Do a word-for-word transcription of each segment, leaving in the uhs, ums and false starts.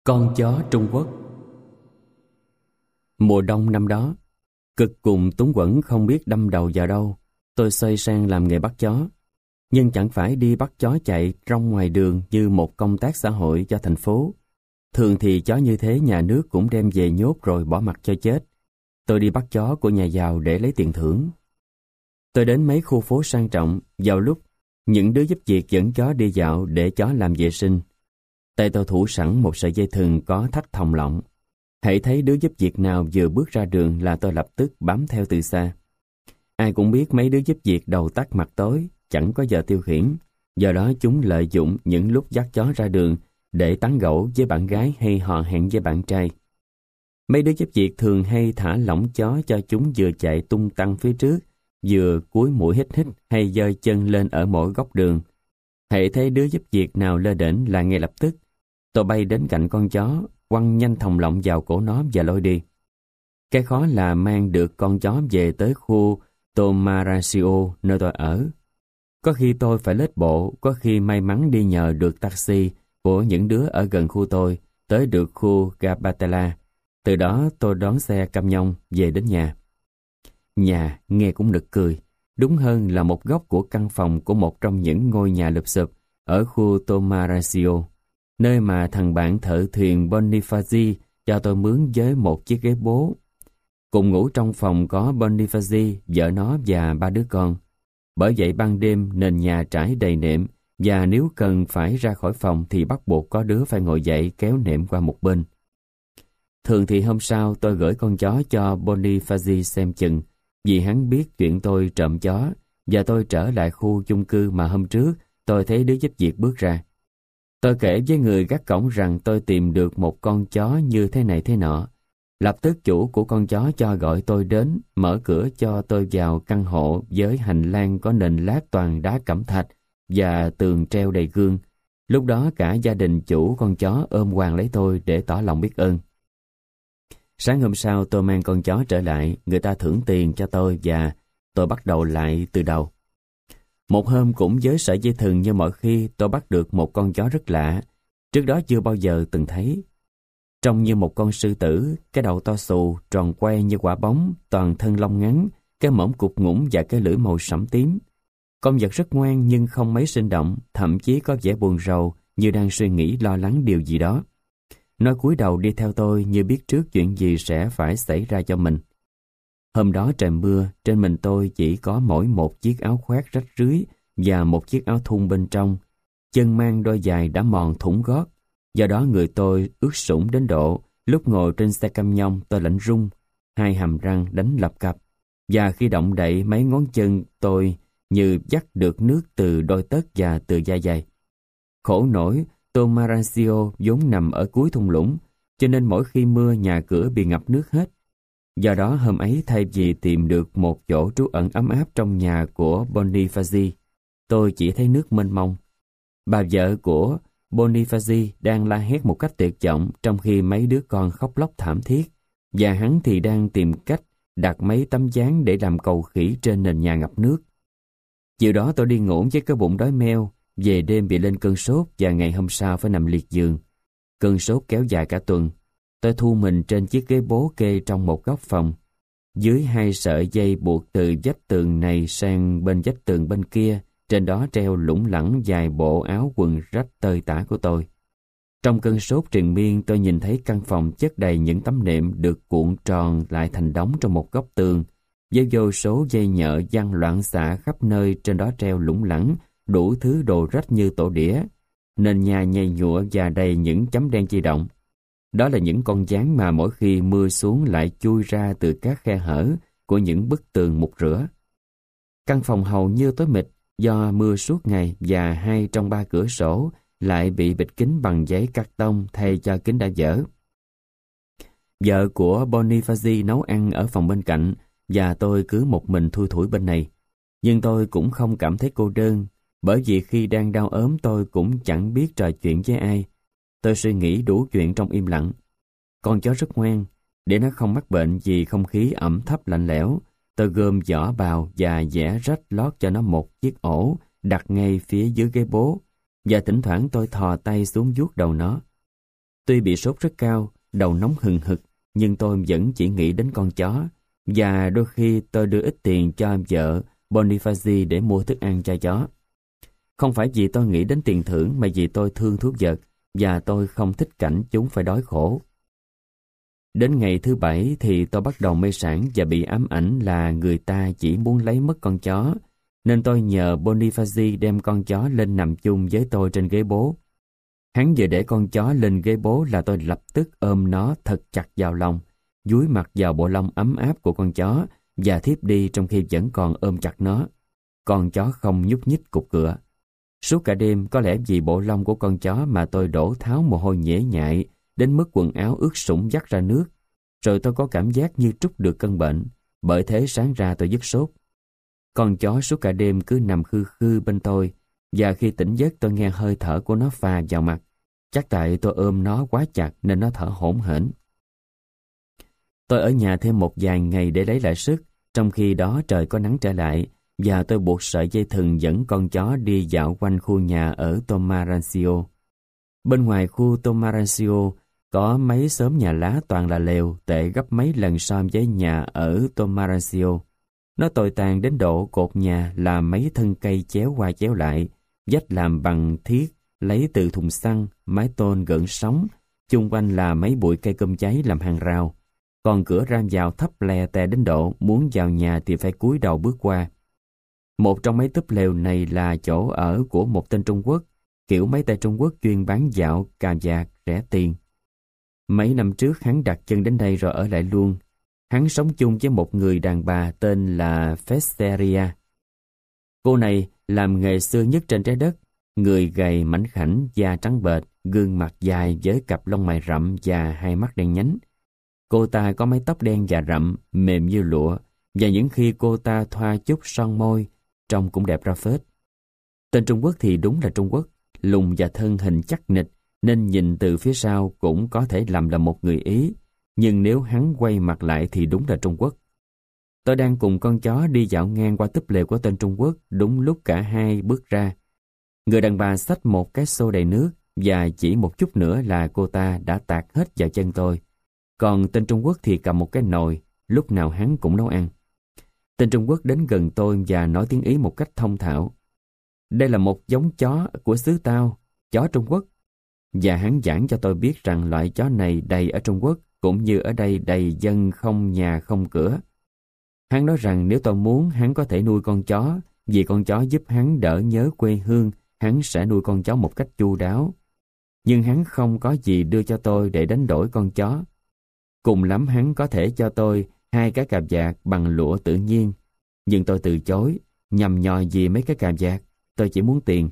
Con chó Trung Quốc. Mùa đông năm đó, cực cùng túng quẫn không biết đâm đầu vào đâu, tôi xoay sang làm nghề bắt chó. Nhưng chẳng phải đi bắt chó chạy trong ngoài đường như một công tác xã hội cho thành phố. Thường thì chó như thế nhà nước cũng đem về nhốt rồi bỏ mặc cho chết. Tôi đi bắt chó của nhà giàu để lấy tiền thưởng. Tôi đến mấy khu phố sang trọng, vào lúc những đứa giúp việc dẫn chó đi dạo để chó làm vệ sinh. Tay tôi thủ sẵn một sợi dây thừng có thắt thòng lọng. Hễ thấy đứa giúp việc nào vừa bước ra đường là tôi lập tức bám theo từ xa. Ai cũng biết mấy đứa giúp việc đầu tắt mặt tối, chẳng có giờ tiêu khiển. Do đó chúng lợi dụng những lúc dắt chó ra đường để tán gẫu với bạn gái hay hò hẹn với bạn trai. Mấy đứa giúp việc thường hay thả lỏng chó cho chúng vừa chạy tung tăng phía trước, vừa cúi mũi hít hít hay giơ chân lên ở mỗi góc đường. Hễ thấy đứa giúp việc nào lơ đễnh là ngay lập tức tôi bay đến cạnh con chó, quăng nhanh thòng lọng vào cổ nó và lôi đi. Cái khó là mang được con chó về tới khu Tomarasio nơi tôi ở. Có khi tôi phải lết bộ, có khi may mắn đi nhờ được taxi của những đứa ở gần khu tôi tới được khu Gabatella. Từ đó tôi đón xe cam nhông về đến nhà. Nhà nghe cũng nực cười, đúng hơn là một góc của căn phòng của một trong những ngôi nhà lụp xụp ở khu Tomarasio, nơi mà thằng bạn thợ thuyền Bonifazi cho tôi mướn với một chiếc ghế bố. Cùng ngủ trong phòng có Bonifazi, vợ nó và ba đứa con. Bởi vậy ban đêm nền nhà trải đầy nệm, và nếu cần phải ra khỏi phòng thì bắt buộc có đứa phải ngồi dậy kéo nệm qua một bên. Thường thì hôm sau tôi gửi con chó cho Bonifazi xem chừng, vì hắn biết chuyện tôi trộm chó, và tôi trở lại khu chung cư mà hôm trước tôi thấy đứa giúp việc bước ra. Tôi kể với người gác cổng rằng tôi tìm được một con chó như thế này thế nọ. Lập tức chủ của con chó cho gọi tôi đến, mở cửa cho tôi vào căn hộ với hành lang có nền lát toàn đá cẩm thạch và tường treo đầy gương. Lúc đó cả gia đình chủ con chó ôm hoàng lấy tôi để tỏ lòng biết ơn. Sáng hôm sau tôi mang con chó trở lại, người ta thưởng tiền cho tôi và tôi bắt đầu lại từ đầu. Một hôm cũng với sợi dây thừng như mọi khi, tôi bắt được một con chó rất lạ, trước đó chưa bao giờ từng thấy. Trông như một con sư tử, cái đầu to xù, tròn quay như quả bóng, toàn thân lông ngắn, cái mõm cụt ngủn và cái lưỡi màu sẫm tím. Con vật rất ngoan nhưng không mấy sinh động, thậm chí có vẻ buồn rầu như đang suy nghĩ lo lắng điều gì đó. Nó cúi đầu đi theo tôi như biết trước chuyện gì sẽ phải xảy ra cho mình. Hôm đó trời mưa, trên mình tôi chỉ có mỗi một chiếc áo khoác rách rưới và một chiếc áo thun bên trong. Chân mang đôi giày đã mòn thủng gót, do đó người tôi ướt sũng đến độ lúc ngồi trên xe cam nhông tôi lạnh run, hai hàm răng đánh lập cập, và khi động đậy mấy ngón chân tôi như dắt được nước từ đôi tất và từ da dày. Khổ nổi, Tomarasio vốn nằm ở cuối thung lũng, cho nên mỗi khi mưa nhà cửa bị ngập nước hết. Do đó hôm ấy thay vì tìm được một chỗ trú ẩn ấm áp trong nhà của Bonifazi, tôi chỉ thấy nước mênh mông. Bà vợ của Bonifazi đang la hét một cách tuyệt vọng trong khi mấy đứa con khóc lóc thảm thiết, và hắn thì đang tìm cách đặt mấy tấm dáng để làm cầu khỉ trên nền nhà ngập nước. Chiều đó tôi đi ngủ với cái bụng đói meo, về đêm bị lên cơn sốt và ngày hôm sau phải nằm liệt giường. Cơn sốt kéo dài cả tuần. Tôi thu mình trên chiếc ghế bố kê trong một góc phòng. Dưới hai sợi dây buộc từ vách tường này sang bên vách tường bên kia, trên đó treo lủng lẳng vài bộ áo quần rách tơi tả của tôi. Trong cơn sốt triền miên, tôi nhìn thấy căn phòng chất đầy những tấm nệm được cuộn tròn lại thành đống trong một góc tường, với vô số dây nhợ giăng loạn xạ khắp nơi, trên đó treo lủng lẳng đủ thứ đồ rách như tổ đĩa. Nền nhà nhầy nhụa và đầy những chấm đen di động. Đó là những con gián mà mỗi khi mưa xuống lại chui ra từ các khe hở của những bức tường mục rửa. Căn phòng hầu như tối mịt do mưa suốt ngày, và hai trong ba cửa sổ lại bị bịt kín bằng giấy cát tông thay cho kính đã dở. Vợ của Bonifazi nấu ăn ở phòng bên cạnh, và tôi cứ một mình thui thủi bên này. Nhưng tôi cũng không cảm thấy cô đơn, bởi vì khi đang đau ốm tôi cũng chẳng biết trò chuyện với ai. Tôi suy nghĩ đủ chuyện trong im lặng. Con chó rất ngoan, để nó không mắc bệnh vì không khí ẩm thấp lạnh lẽo. Tôi gom vỏ bào và vẽ rách lót cho nó một chiếc ổ đặt ngay phía dưới ghế bố, và thỉnh thoảng tôi thò tay xuống vuốt đầu nó. Tuy bị sốt rất cao, đầu nóng hừng hực, nhưng tôi vẫn chỉ nghĩ đến con chó, và đôi khi tôi đưa ít tiền cho vợ Boniface để mua thức ăn cho chó. Không phải vì tôi nghĩ đến tiền thưởng mà vì tôi thương thú vật và tôi không thích cảnh chúng phải đói khổ. Đến ngày thứ bảy thì tôi bắt đầu mê sảng và bị ám ảnh là người ta chỉ muốn lấy mất con chó, nên tôi nhờ Boniface đem con chó lên nằm chung với tôi trên ghế bố. Hắn vừa để con chó lên ghế bố là tôi lập tức ôm nó thật chặt vào lòng, dúi mặt vào bộ lông ấm áp của con chó và thiếp đi trong khi vẫn còn ôm chặt nó. Con chó không nhúc nhích cục cựa. Suốt cả đêm, có lẽ vì bộ lông của con chó mà tôi đổ tháo mồ hôi nhễ nhại đến mức quần áo ướt sũng vắt ra nước. Rồi tôi có cảm giác như trút được cơn bệnh, bởi thế sáng ra tôi dứt sốt. Con chó suốt cả đêm cứ nằm khư khư bên tôi, và khi tỉnh giấc tôi nghe hơi thở của nó phà vào mặt. Chắc tại tôi ôm nó quá chặt nên nó thở hổn hển. Tôi ở nhà thêm một vài ngày để lấy lại sức, trong khi đó trời có nắng trở lại, và tôi buộc sợi dây thừng dẫn con chó đi dạo quanh khu nhà ở Tomarancio. Bên ngoài khu Tomarancio có mấy xóm nhà lá toàn là lều, tệ gấp mấy lần so với nhà ở Tomarancio. Nó tồi tàn đến độ cột nhà là mấy thân cây chéo qua chéo lại, vách làm bằng thiết lấy từ thùng xăng, mái tôn gợn sóng, chung quanh là mấy bụi cây cơm cháy làm hàng rào. Còn cửa ra vào thấp lè tè đến độ muốn vào nhà thì phải cúi đầu bước qua. Một trong mấy túp lều này là chỗ ở của một tên Trung Quốc, kiểu mấy tay Trung Quốc chuyên bán dạo cà vạt rẻ tiền. Mấy năm trước hắn đặt chân đến đây rồi ở lại luôn. Hắn sống chung với một người đàn bà tên là Festeria. Cô này làm nghề xưa nhất trên trái đất, người gầy mảnh khảnh, da trắng bệch, gương mặt dài với cặp lông mày rậm và hai mắt đen nhánh. Cô ta có mái tóc đen và rậm, mềm như lụa, và những khi cô ta thoa chút son môi, trông cũng đẹp ra phết. Tên Trung Quốc thì đúng là Trung Quốc, lùn và thân hình chắc nịch, nên nhìn từ phía sau cũng có thể lầm là một người Ý, nhưng nếu hắn quay mặt lại thì đúng là Trung Quốc. Tôi đang cùng con chó đi dạo ngang qua túp lều của tên Trung Quốc đúng lúc cả hai bước ra. Người đàn bà xách một cái xô đầy nước và chỉ một chút nữa là cô ta đã tạt hết vào chân tôi. Còn tên Trung Quốc thì cầm một cái nồi, lúc nào hắn cũng nấu ăn. Tên Trung Quốc đến gần tôi và nói tiếng Ý một cách thông thạo. Đây là một giống chó của xứ tao, chó Trung Quốc. Và hắn giảng cho tôi biết rằng loại chó này đầy ở Trung Quốc, cũng như ở đây đầy dân không nhà không cửa. Hắn nói rằng nếu tôi muốn, hắn có thể nuôi con chó, vì con chó giúp hắn đỡ nhớ quê hương, hắn sẽ nuôi con chó một cách chu đáo. Nhưng hắn không có gì đưa cho tôi để đánh đổi con chó. Cùng lắm hắn có thể cho tôi hai cái cà vạt bằng lụa tự nhiên. Nhưng tôi từ chối, nhằm nhòi gì mấy cái cà vạt, tôi chỉ muốn tiền.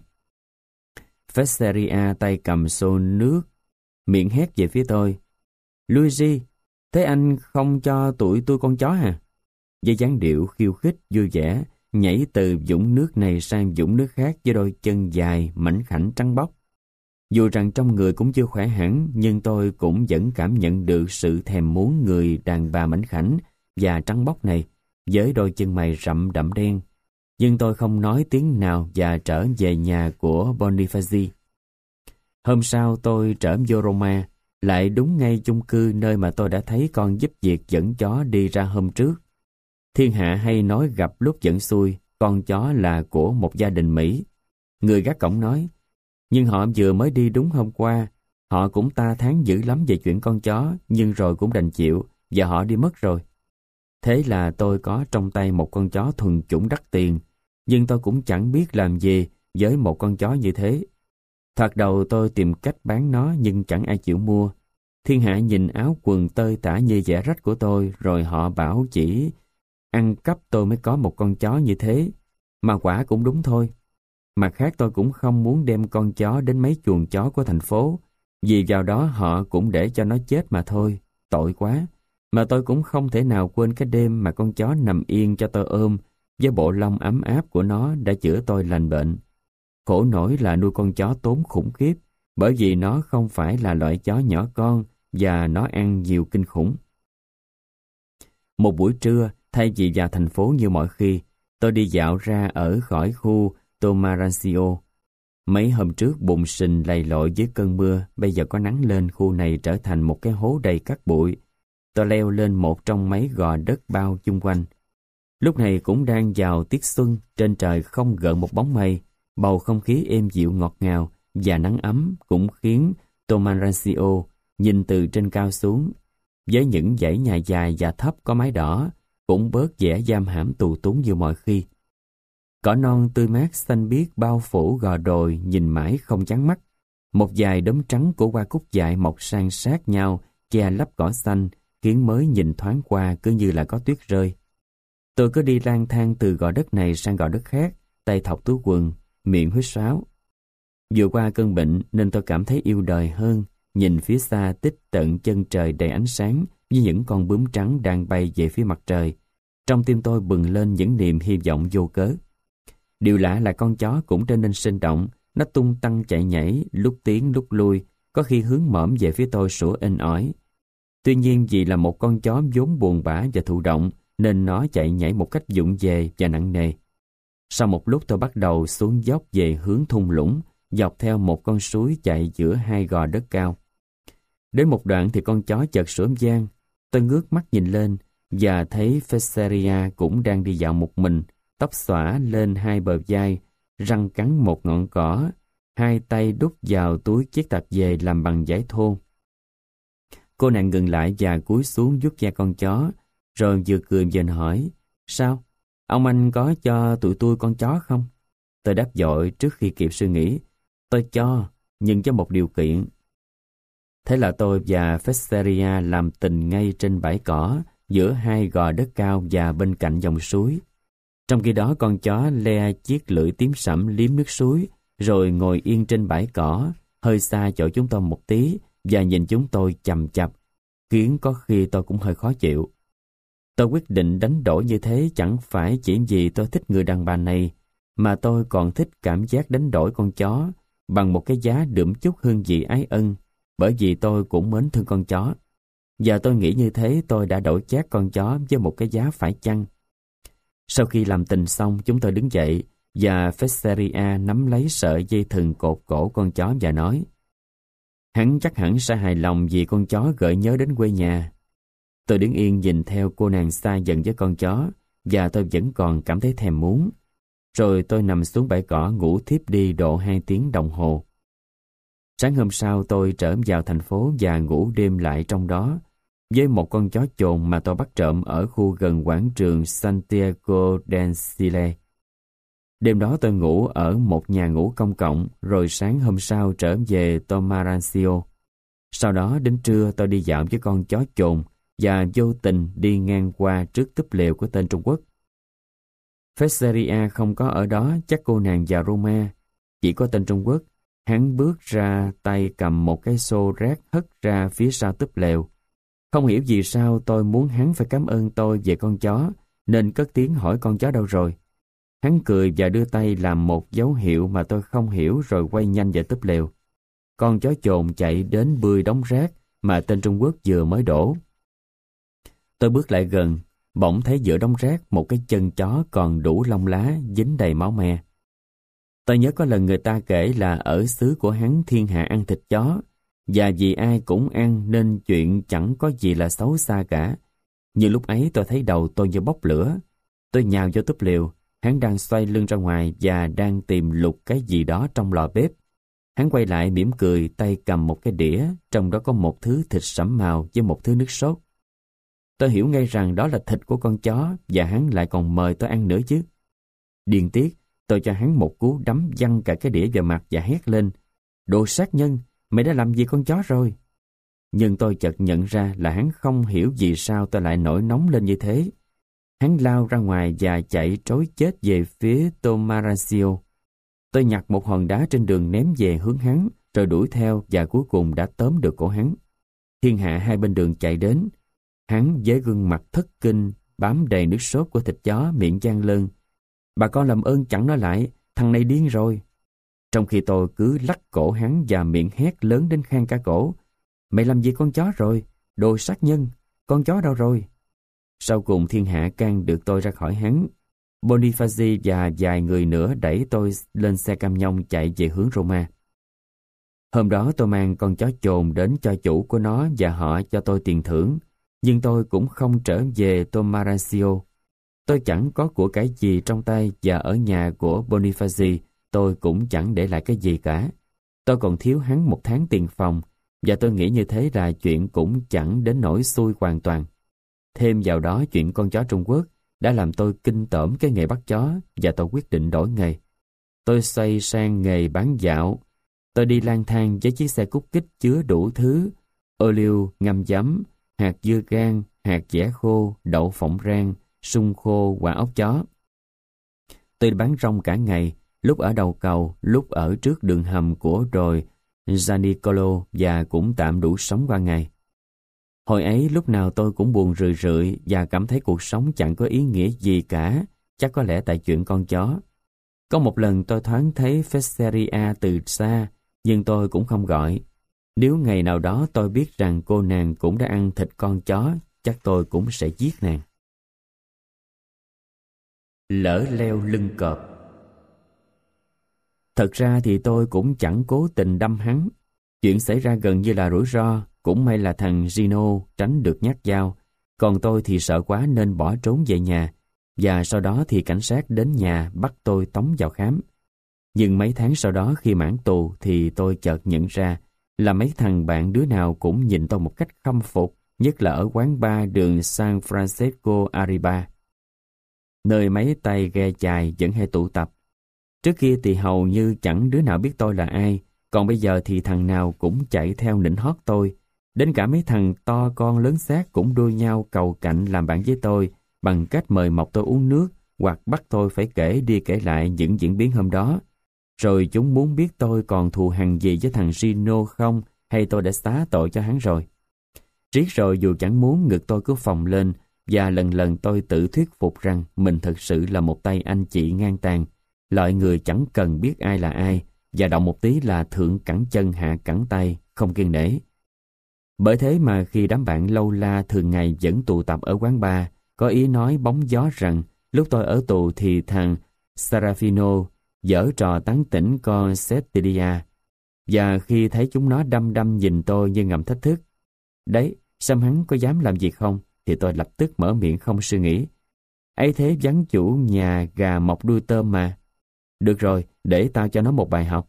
Festeria tay cầm xô nước, miệng hét về phía tôi. Luigi, thế anh không cho tụi tôi con chó hả? Với dáng điệu khiêu khích vui vẻ, nhảy từ vũng nước này sang vũng nước khác với đôi chân dài, mảnh khảnh trắng bóc. Dù rằng trong người cũng chưa khỏe hẳn, nhưng tôi cũng vẫn cảm nhận được sự thèm muốn người đàn bà mảnh khảnh và trắng bóc này, với đôi chân mày rậm đậm đen. Nhưng tôi không nói tiếng nào và trở về nhà của Boniface. Hôm sau tôi trở vô Roma, lại đúng ngay chung cư nơi mà tôi đã thấy con giúp việc dẫn chó đi ra hôm trước. Thiên hạ hay nói gặp lúc dẫn xuôi, con chó là của một gia đình Mỹ. Người gác cổng nói, nhưng họ vừa mới đi đúng hôm qua, họ cũng ta thán dữ lắm về chuyện con chó, nhưng rồi cũng đành chịu, và họ đi mất rồi. Thế là tôi có trong tay một con chó thuần chủng đắt tiền, nhưng tôi cũng chẳng biết làm gì với một con chó như thế. Thoạt đầu tôi tìm cách bán nó nhưng chẳng ai chịu mua. Thiên hạ nhìn áo quần tơi tả như vẻ rách của tôi, rồi họ bảo chỉ ăn cắp tôi mới có một con chó như thế. Mà quả cũng đúng thôi. Mặt khác tôi cũng không muốn đem con chó đến mấy chuồng chó của thành phố, vì vào đó họ cũng để cho nó chết mà thôi, tội quá. Mà tôi cũng không thể nào quên cái đêm mà con chó nằm yên cho tôi ôm, với bộ lông ấm áp của nó đã chữa tôi lành bệnh. Khổ nổi là nuôi con chó tốn khủng khiếp, bởi vì nó không phải là loại chó nhỏ con và nó ăn nhiều kinh khủng. Một buổi trưa, thay vì vào thành phố như mọi khi, tôi đi dạo ra ở khỏi khu Tomarancio. Mấy hôm trước bụng sình lầy lội dưới cơn mưa, bây giờ có nắng lên, khu này trở thành một cái hố đầy cát bụi. Tôi leo lên một trong mấy gò đất bao chung quanh. Lúc này cũng đang vào tiết xuân, trên trời không gợn một bóng mây, bầu không khí êm dịu ngọt ngào và nắng ấm cũng khiến Tomarasio nhìn từ trên cao xuống, với những dãy nhà dài và thấp có mái đỏ, cũng bớt vẻ giam hãm tù túng như mọi khi. Cỏ non tươi mát xanh biếc bao phủ gò đồi nhìn mãi không chán mắt. Một vài đốm trắng của hoa cúc dại mọc san sát nhau, che lấp cỏ xanh, khiến mới nhìn thoáng qua cứ như là có tuyết rơi. Tôi cứ đi lang thang từ gò đất này sang gò đất khác, tay thọc túi quần, miệng huýt sáo. Vừa qua cơn bệnh nên tôi cảm thấy yêu đời hơn, nhìn phía xa tích tận chân trời đầy ánh sáng với những con bướm trắng đang bay về phía mặt trời. Trong tim tôi bừng lên những niềm hy vọng vô cớ. Điều lạ là con chó cũng trở nên sinh động, nó tung tăng chạy nhảy, lúc tiến lúc lui, có khi hướng mõm về phía tôi sủa inh ỏi. Tuy nhiên vì là một con chó vốn buồn bã và thụ động, nên nó chạy nhảy một cách vụng về và nặng nề. Sau một lúc tôi bắt đầu xuống dốc về hướng thung lũng, dọc theo một con suối chạy giữa hai gò đất cao. Đến một đoạn thì con chó chợt sủa vang. Tôi ngước mắt nhìn lên và thấy Fesseria cũng đang đi dạo một mình, tóc xõa lên hai bờ vai, răng cắn một ngọn cỏ, hai tay đút vào túi chiếc tạp dề làm bằng vải thô. Cô nàng ngừng lại và cúi xuống vuốt da con chó, rồi vừa cười vừa hỏi, sao? Ông anh có cho tụi tôi con chó không? Tôi đáp vội trước khi kịp suy nghĩ, tôi cho, nhưng với một điều kiện. Thế là tôi và Fesseria làm tình ngay trên bãi cỏ, giữa hai gò đất cao và bên cạnh dòng suối. Trong khi đó con chó le chiếc lưỡi tím sẫm liếm nước suối, rồi ngồi yên trên bãi cỏ, hơi xa chỗ chúng tôi một tí, và nhìn chúng tôi chằm chằm, khiến có khi tôi cũng hơi khó chịu. Tôi quyết định đánh đổi như thế chẳng phải chỉ vì tôi thích người đàn bà này, mà tôi còn thích cảm giác đánh đổi con chó bằng một cái giá đượm chút hương vị ái ân, bởi vì tôi cũng mến thương con chó. Và tôi nghĩ như thế tôi đã đổi chác con chó với một cái giá phải chăng. Sau khi làm tình xong, chúng tôi đứng dậy và Fesseria nắm lấy sợi dây thừng cột cổ con chó và nói, hắn chắc hẳn sẽ hài lòng vì con chó gợi nhớ đến quê nhà. Tôi đứng yên nhìn theo cô nàng xa dần với con chó, và tôi vẫn còn cảm thấy thèm muốn. Rồi tôi nằm xuống bãi cỏ ngủ thiếp đi độ hai tiếng đồng hồ. Sáng hôm sau tôi trở vào thành phố và ngủ đêm lại trong đó, với một con chó chồn mà tôi bắt trộm ở khu gần quảng trường Santiago del Chile. Đêm đó tôi ngủ ở một nhà ngủ công cộng, rồi sáng hôm sau trở về Tomarasio. Sau đó đến trưa tôi đi dạo với con chó chồn và vô tình đi ngang qua trước túp lều của tên Trung Quốc. Fesseria không có ở đó, chắc cô nàng vào Roma. Chỉ có tên Trung Quốc. Hắn bước ra tay cầm một cái xô rác hất ra phía sau túp lều. Không hiểu vì sao tôi muốn hắn phải cảm ơn tôi về con chó, nên cất tiếng hỏi con chó đâu rồi. Hắn cười và đưa tay làm một dấu hiệu mà tôi không hiểu, rồi quay nhanh về túp lều. Con chó chồn chạy đến bươi đống rác mà tên Trung Quốc vừa mới đổ. Tôi bước lại gần, bỗng thấy giữa đống rác một cái chân chó còn đủ lông lá dính đầy máu me. Tôi nhớ có lần người ta kể là ở xứ của hắn thiên hạ ăn thịt chó, và vì ai cũng ăn nên chuyện chẳng có gì là xấu xa cả. Nhưng lúc ấy tôi thấy đầu tôi như bốc lửa. Tôi nhào vô túp lều, hắn đang xoay lưng ra ngoài và đang tìm lục cái gì đó trong lò bếp. Hắn quay lại mỉm cười, tay cầm một cái đĩa, trong đó có một thứ thịt sẫm màu với một thứ nước sốt. Tôi hiểu ngay rằng đó là thịt của con chó, và hắn lại còn mời tôi ăn nữa chứ. Điên tiết, tôi cho hắn một cú đấm văng cả cái đĩa vào mặt và hét lên, đồ sát nhân, mày đã làm gì con chó rồi? Nhưng tôi chợt nhận ra là hắn không hiểu vì sao tôi lại nổi nóng lên như thế. Hắn lao ra ngoài và chạy trối chết về phía Tomarasio. Tôi nhặt một hòn đá trên đường ném về hướng hắn, rồi đuổi theo và cuối cùng đã tóm được cổ hắn. Thiên hạ hai bên đường chạy đến. Hắn với gương mặt thất kinh, bám đầy nước sốt của thịt chó, miệng vang lên, bà con làm ơn chặn nó lại, thằng này điên rồi. Trong khi tôi cứ lắc cổ hắn và miệng hét lớn đến khan cả cổ, mày làm gì con chó rồi, đồ sát nhân, con chó đâu rồi? Sau cùng thiên hạ can được tôi ra khỏi hắn. Bonifazi và vài người nữa đẩy tôi lên xe cam nhông chạy về hướng Roma. Hôm đó tôi mang con chó chồn đến cho chủ của nó và họ cho tôi tiền thưởng, nhưng tôi cũng không trở về Tomarasio. Tôi chẳng có của cái gì trong tay và ở nhà của Bonifazi tôi cũng chẳng để lại cái gì cả. Tôi còn thiếu hắn một tháng tiền phòng và tôi nghĩ như thế là chuyện cũng chẳng đến nỗi xui hoàn toàn. Thêm vào đó chuyện con chó Trung Quốc đã làm tôi kinh tởm cái nghề bắt chó và tôi quyết định đổi nghề. Tôi xoay sang nghề bán dạo. Tôi đi lang thang với chiếc xe cút kích chứa đủ thứ: ô liu, ngâm giấm, hạt dưa gan, hạt dẻ khô, đậu phộng rang, sung khô, quả ốc chó. Tôi bán rong cả ngày, lúc ở đầu cầu, lúc ở trước đường hầm của đồi Gianicolo và cũng tạm đủ sống qua ngày. Hồi ấy lúc nào tôi cũng buồn rười rượi và cảm thấy cuộc sống chẳng có ý nghĩa gì cả, chắc có lẽ tại chuyện con chó. Có một lần tôi thoáng thấy Fesseria từ xa, nhưng tôi cũng không gọi. Nếu ngày nào đó tôi biết rằng cô nàng cũng đã ăn thịt con chó, chắc tôi cũng sẽ giết nàng. Lỡ leo lưng cọp. Thật ra thì tôi cũng chẳng cố tình đâm hắn. Chuyện xảy ra gần như là rủi ro, cũng may là thằng Gino tránh được nhát dao, còn tôi thì sợ quá nên bỏ trốn về nhà, và sau đó thì cảnh sát đến nhà bắt tôi tống vào khám. Nhưng mấy tháng sau đó khi mãn tù thì tôi chợt nhận ra là mấy thằng bạn đứa nào cũng nhìn tôi một cách khâm phục, nhất là ở quán bar đường San Francisco Arriba, nơi mấy tay ghe chài vẫn hay tụ tập. Trước kia thì hầu như chẳng đứa nào biết tôi là ai, còn bây giờ thì thằng nào cũng chạy theo nịnh hót tôi. Đến cả mấy thằng to con lớn xác cũng đua nhau cầu cạnh làm bạn với tôi bằng cách mời mọc tôi uống nước hoặc bắt tôi phải kể đi kể lại những diễn biến hôm đó. Rồi chúng muốn biết tôi còn thù hằn gì với thằng Gino không, hay tôi đã xá tội cho hắn rồi. Riết rồi dù chẳng muốn, ngực tôi cứ phồng lên, và lần lần tôi tự thuyết phục rằng mình thực sự là một tay anh chị ngang tàn, loại người chẳng cần biết ai là ai, và động một tí là thượng cẳng chân hạ cẳng tay, không kiêng nể. Bởi thế mà khi đám bạn lâu la thường ngày vẫn tụ tập ở quán bar, có ý nói bóng gió rằng lúc tôi ở tù thì thằng Serafino giở trò tán tỉnh con Cecilia, và khi thấy chúng nó đăm đăm nhìn tôi như ngầm thách thức. Đấy, xem hắn có dám làm gì không, thì tôi lập tức mở miệng không suy nghĩ. Ấy thế vắng chủ nhà gà mọc đuôi tôm mà. Được rồi, để tao cho nó một bài học.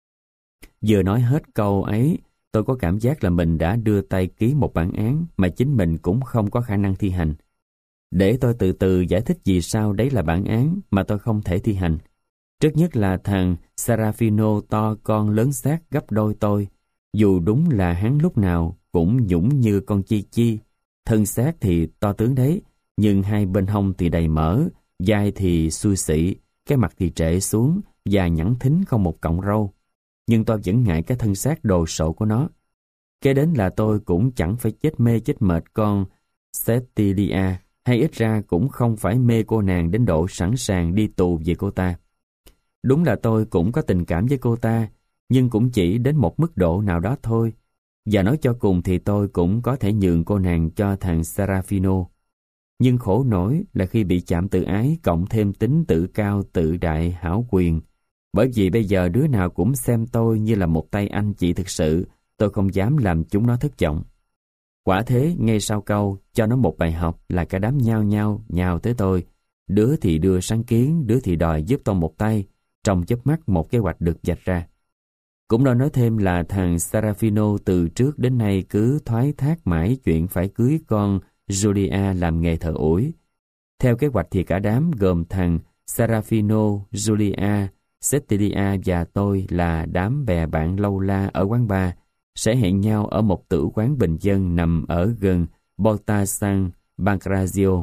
Vừa nói hết câu ấy, tôi có cảm giác là mình đã đưa tay ký một bản án mà chính mình cũng không có khả năng thi hành. Để tôi từ từ giải thích vì sao đấy là bản án mà tôi không thể thi hành. Trước nhất là thằng Serafino to con lớn xác gấp đôi tôi. Dù đúng là hắn lúc nào cũng nhũng như con chi chi. Thân xác thì to tướng đấy, nhưng hai bên hông thì đầy mỡ, vai thì xui xị, cái mặt thì trễ xuống và nhẵn thính không một cọng râu. Nhưng tôi vẫn ngại cái thân xác đồ sộ của nó. Kế đến là tôi cũng chẳng phải chết mê chết mệt con Cecilia, hay ít ra cũng không phải mê cô nàng đến độ sẵn sàng đi tù vì cô ta. Đúng là tôi cũng có tình cảm với cô ta, nhưng cũng chỉ đến một mức độ nào đó thôi. Và nói cho cùng thì tôi cũng có thể nhường cô nàng cho thằng Serafino. Nhưng khổ nổi là khi bị chạm tự ái cộng thêm tính tự cao tự đại hảo quyền. Bởi vì bây giờ đứa nào cũng xem tôi như là một tay anh chị thực sự, tôi không dám làm chúng nó thất vọng. Quả thế, ngay sau câu cho nó một bài học là cả đám nhao nhao nhào tới tôi. Đứa thì đưa sáng kiến, đứa thì đòi giúp tôi một tay. Trong chớp mắt một kế hoạch được vạch ra. Cũng nói nói thêm là thằng Serafino từ trước đến nay cứ thoái thác mãi chuyện phải cưới con Julia làm nghề thợ ủi. Theo kế hoạch thì cả đám gồm thằng Serafino, Julia, Cecilia và tôi là đám bè bạn lâu la ở quán bar, sẽ hẹn nhau ở một tử quán bình dân nằm ở gần Porta San Pancrazio.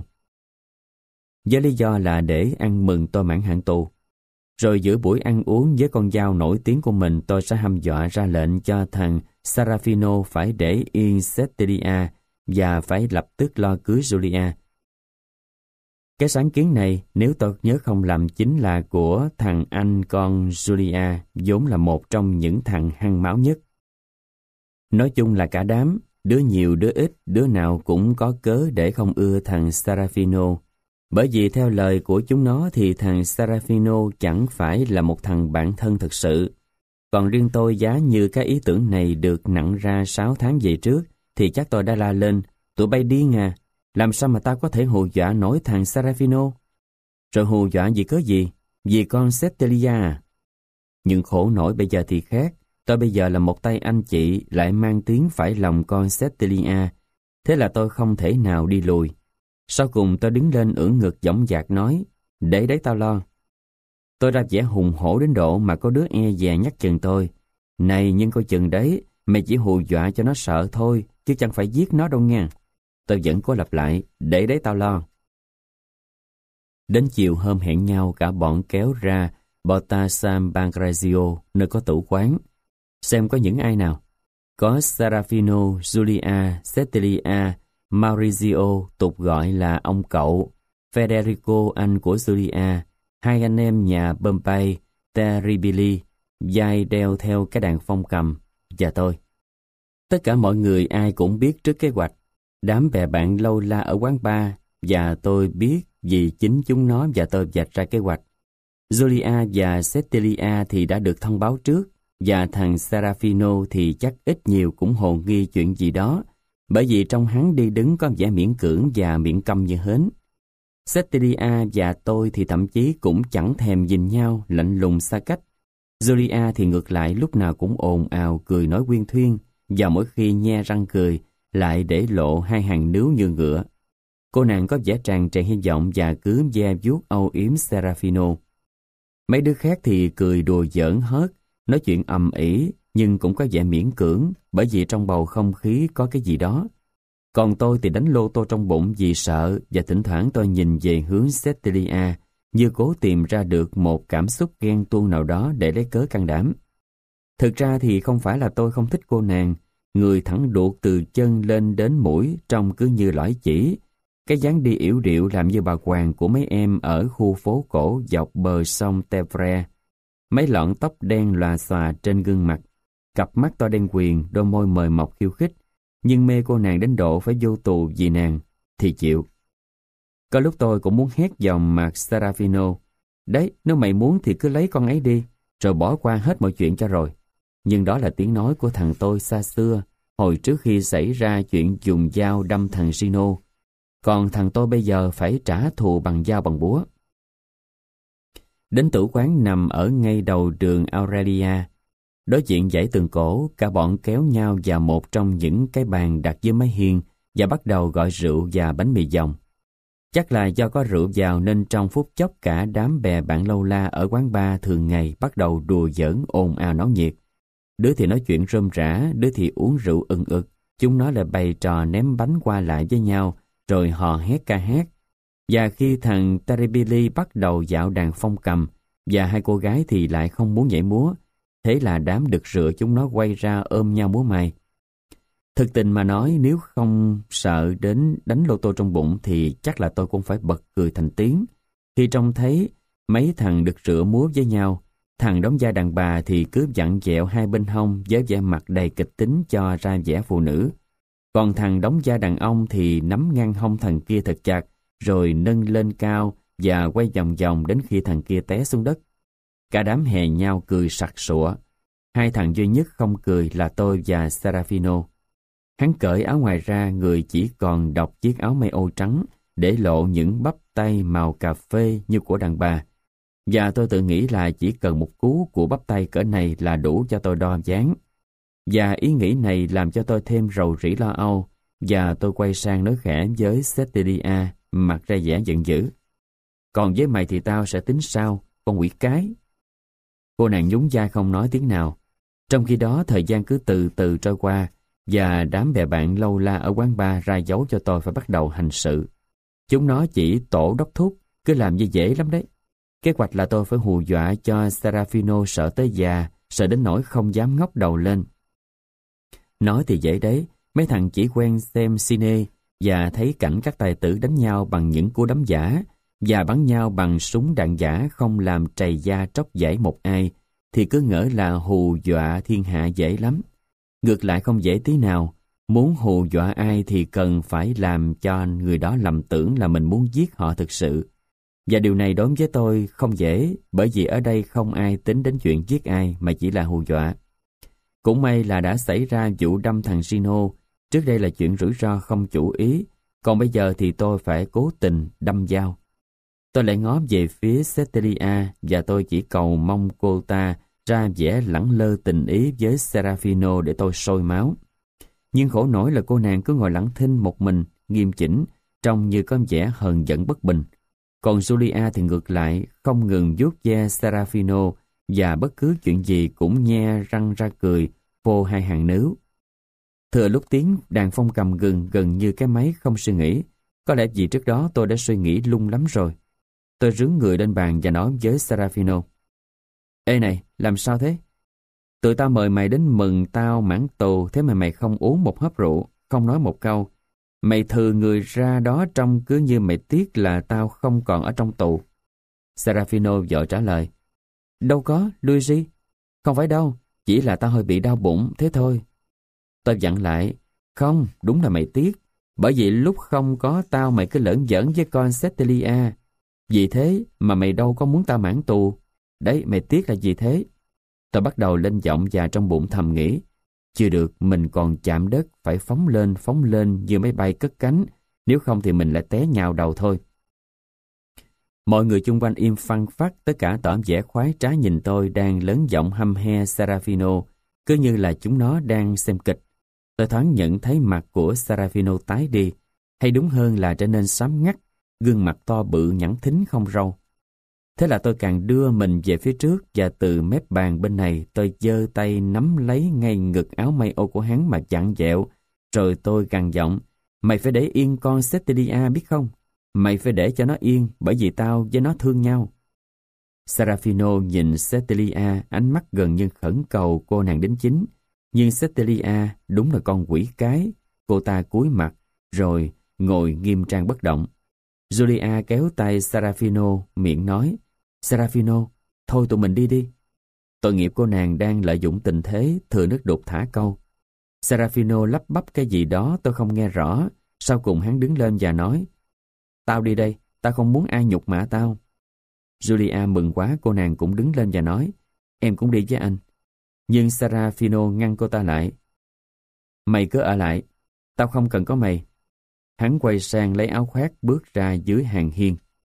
Với lý do là để ăn mừng tôi mãn hạn tù. Rồi giữa buổi ăn uống với con dao nổi tiếng của mình, tôi sẽ hăm dọa ra lệnh cho thằng Serafino phải để yên Cecilia và phải lập tức lo cưới Julia. Cái sáng kiến này, nếu tôi nhớ không lầm, chính là của thằng anh con Julia, vốn là một trong những thằng hăng máu nhất. Nói chung là cả đám, đứa nhiều đứa ít, đứa nào cũng có cớ để không ưa thằng Serafino. Bởi vì theo lời của chúng nó thì thằng Serafino chẳng phải là một thằng bạn thân thực sự. Còn riêng tôi, giá như cái ý tưởng này được nặng ra sáu tháng về trước, thì chắc tôi đã la lên: tụi bay điên à, làm sao mà ta có thể hù dọa nổi thằng Serafino? Rồi hù dọa gì cớ gì? Vì con Cecilia à? Nhưng khổ nổi bây giờ thì khác, tôi bây giờ là một tay anh chị lại mang tiếng phải lòng con Cecilia. Thế là tôi không thể nào đi lùi. Sau cùng tôi đứng lên ưỡn ngực dõng dạc nói: để đấy tao lo. Tôi ra vẻ hùng hổ đến độ mà có đứa e dè nhắc chừng tôi: này nhưng coi chừng đấy, mày chỉ hù dọa cho nó sợ thôi, chứ chẳng phải giết nó đâu nha. Tôi vẫn có lặp lại: để đấy tao lo. Đến chiều hôm hẹn nhau, cả bọn kéo ra Porta San Pancrazio, nơi có tử quán. Xem có những ai nào. Có Serafino, Giulia, Cecilia, Maurizio, tục gọi là ông cậu, Federico, anh của Giulia, hai anh em nhà Pompei, Terribili, vai đeo theo cái đàn phong cầm, và tôi. Tất cả mọi người ai cũng biết trước kế hoạch. Đám bè bạn lâu la ở quán bar, và tôi biết vì chính chúng nó và tôi vạch ra kế hoạch. Giulia và Cecilia thì đã được thông báo trước, và thằng Serafino thì chắc ít nhiều cũng hồ nghi chuyện gì đó, bởi vì trong hắn đi đứng có vẻ miễn cưỡng và miệng câm như hến. Cecilia và tôi thì thậm chí cũng chẳng thèm nhìn nhau, lạnh lùng xa cách. Giulia thì ngược lại lúc nào cũng ồn ào cười nói uyên thuyên, và mỗi khi nhe răng cười lại để lộ hai hàng nướu như ngựa. Cô nàng có vẻ tràn trề hy vọng và cứ ve vuốt âu yếm Serafino. Mấy đứa khác thì cười đùa giỡn hớt, nói chuyện ầm ĩ nhưng cũng có vẻ miễn cưỡng, bởi vì trong bầu không khí có cái gì đó. Còn tôi thì đánh lô tô trong bụng vì sợ, và thỉnh thoảng tôi nhìn về hướng Cecilia như cố tìm ra được một cảm xúc ghen tuông nào đó để lấy cớ can đảm. Thực ra thì không phải là tôi không thích cô nàng, người thẳng đuột từ chân lên đến mũi trông cứ như lõi chỉ, cái dáng đi yểu điệu làm như bà hoàng của mấy em ở khu phố cổ dọc bờ sông Tevere. Mấy lọn tóc đen lòa xòa trên gương mặt, cặp mắt to đen quyền, đôi môi mời mọc khiêu khích, nhưng mê cô nàng đến độ phải vô tù vì nàng, thì chịu. Có lúc tôi cũng muốn hét vào mặt Serafino: đấy, nếu mày muốn thì cứ lấy con ấy đi, rồi bỏ qua hết mọi chuyện cho rồi. Nhưng đó là tiếng nói của thằng tôi xa xưa, hồi trước khi xảy ra chuyện dùng dao đâm thằng Gino. Còn thằng tôi bây giờ phải trả thù bằng dao bằng búa. Đến tử quán nằm ở ngay đầu đường Aurelia. Đối diện dãy tường cổ, cả bọn kéo nhau vào một trong những cái bàn đặt dưới mái hiên và bắt đầu gọi rượu và bánh mì dòng. Chắc là do có rượu vào nên trong phút chốc cả đám bè bạn lâu la ở quán bar thường ngày bắt đầu đùa giỡn ồn ào náo nhiệt. Đứa thì nói chuyện rôm rã, đứa thì uống rượu ừng ực. Chúng nó lại bày trò ném bánh qua lại với nhau, rồi hò hét ca hát. Và khi thằng Terribili bắt đầu dạo đàn phong cầm, và hai cô gái thì lại không muốn nhảy múa, thế là đám đực rựa chúng nó quay ra ôm nhau múa may. Thực tình mà nói, nếu không sợ đến đánh lô tô trong bụng thì chắc là tôi cũng phải bật cười thành tiếng khi trông thấy mấy thằng đực rựa múa với nhau. Thằng đóng vai đàn bà thì cứ vặn vẹo hai bên hông với vẻ mặt đầy kịch tính cho ra vẻ phụ nữ. Còn thằng đóng vai đàn ông thì nắm ngang hông thằng kia thật chặt, rồi nâng lên cao và quay vòng vòng đến khi thằng kia té xuống đất. Cả đám hè nhau cười sặc sụa. Hai thằng duy nhất không cười là tôi và Serafino. Hắn cởi áo ngoài ra, người chỉ còn đọc chiếc áo may ô trắng để lộ những bắp tay màu cà phê như của đàn bà. Và tôi tự nghĩ là chỉ cần một cú của bắp tay cỡ này là đủ cho tôi đo dáng. Và ý nghĩ này làm cho tôi thêm rầu rĩ lo âu, và tôi quay sang nói khẽ với Cecilia, mặt ra vẻ giận dữ: còn với mày thì tao sẽ tính sao, con quỷ cái. Cô nàng nhún vai không nói tiếng nào. Trong khi đó thời gian cứ từ từ trôi qua, và đám bè bạn lâu la ở quán bar ra dấu cho tôi phải bắt đầu hành sự. Chúng nó chỉ tổ đốc thúc, cứ làm như dễ lắm đấy. Kế hoạch là tôi phải hù dọa cho Serafino sợ tới già, sợ đến nỗi không dám ngóc đầu lên. Nói thì dễ đấy, mấy thằng chỉ quen xem cine và thấy cảnh các tài tử đánh nhau bằng những cú đấm giả và bắn nhau bằng súng đạn giả không làm trầy da tróc vảy một ai, thì cứ ngỡ là hù dọa thiên hạ dễ lắm. Ngược lại không dễ tí nào, Muốn hù dọa ai thì cần phải làm cho người đó lầm tưởng là mình muốn giết họ thực sự. Và điều này đối với tôi không dễ, bởi vì ở đây không ai tính đến chuyện giết ai mà chỉ là hù dọa. Cũng may là đã xảy ra vụ đâm thằng Gino, trước đây là chuyện rủi ro không chủ ý, còn bây giờ thì tôi phải cố tình đâm dao. Tôi lại ngó về phía Cecilia và tôi chỉ cầu mong cô ta ra vẻ lẳng lơ tình ý với Serafino để tôi sôi máu. Nhưng khổ nổi là cô nàng cứ ngồi lặng thinh một mình, nghiêm chỉnh, trông như có vẻ hờn giận bất bình. Còn Julia thì ngược lại, không ngừng vuốt ve Serafino và bất cứ chuyện gì cũng nhe răng ra cười, phô hai hàng níu. Thừa lúc tiếng đàn phong cầm gừng gần như cái máy không suy nghĩ, có lẽ vì trước đó tôi đã suy nghĩ lung lắm rồi. Tôi rướn người lên bàn và nói với Serafino: Ê này, làm sao thế? Tụi tao mời mày đến mừng tao mãn tù, thế mà mày không uống một hớp rượu, không nói một câu. Mày thừ người ra đó trông cứ như mày tiếc là tao không còn ở trong tù. Serafino vội trả lời: Đâu có, Luigi. Không phải đâu, chỉ là tao hơi bị đau bụng, thế thôi. Tôi dặn lại: Không, đúng là mày tiếc. Bởi vì lúc không có tao mày cứ lởn giỡn với con Cecilia. Vì thế mà mày đâu có muốn tao mãn tù. Đấy, mày tiếc là gì thế? Tôi bắt đầu lên giọng và trong bụng thầm nghĩ: Chưa được, mình còn chạm đất, phải phóng lên, phóng lên như máy bay cất cánh. Nếu không thì mình lại té nhào đầu thôi. Mọi người chung quanh im phăng phắc, tất cả tỏ vẻ khoái trá nhìn tôi đang lớn giọng hăm he Serafino, cứ như là chúng nó đang xem kịch. Tôi thoáng nhận thấy mặt của Serafino tái đi, hay đúng hơn là trở nên xám ngắt, gương mặt to bự nhẵn thính không râu. Thế là tôi càng đưa mình về phía trước và từ mép bàn bên này tôi giơ tay nắm lấy ngay ngực áo may ô của hắn mà chặn dẹo, rồi tôi gằn giọng: Mày phải để yên con Cecilia biết không? Mày phải để cho nó yên, bởi vì tao với nó thương nhau. Serafino nhìn Cecilia, ánh mắt gần như khẩn cầu cô nàng đính chính. Nhưng Cecilia đúng là con quỷ cái. Cô ta cúi mặt, rồi ngồi nghiêm trang bất động. Julia kéo tay Serafino, miệng nói: Serafino, thôi tụi mình đi đi. Tội nghiệp cô nàng đang lợi dụng tình thế, thừa nước đục thả câu. Serafino lắp bắp cái gì đó tôi không nghe rõ. Sau cùng hắn đứng lên và nói: Tao đi đây, tao không muốn ai nhục mạ tao. Julia mừng quá, cô nàng cũng đứng lên và nói: Em cũng đi với anh. Nhưng Serafino ngăn cô ta lại: Mày cứ ở lại, tao không cần có mày. Hắn quay sang lấy áo khoác bước ra dưới hàng hiên.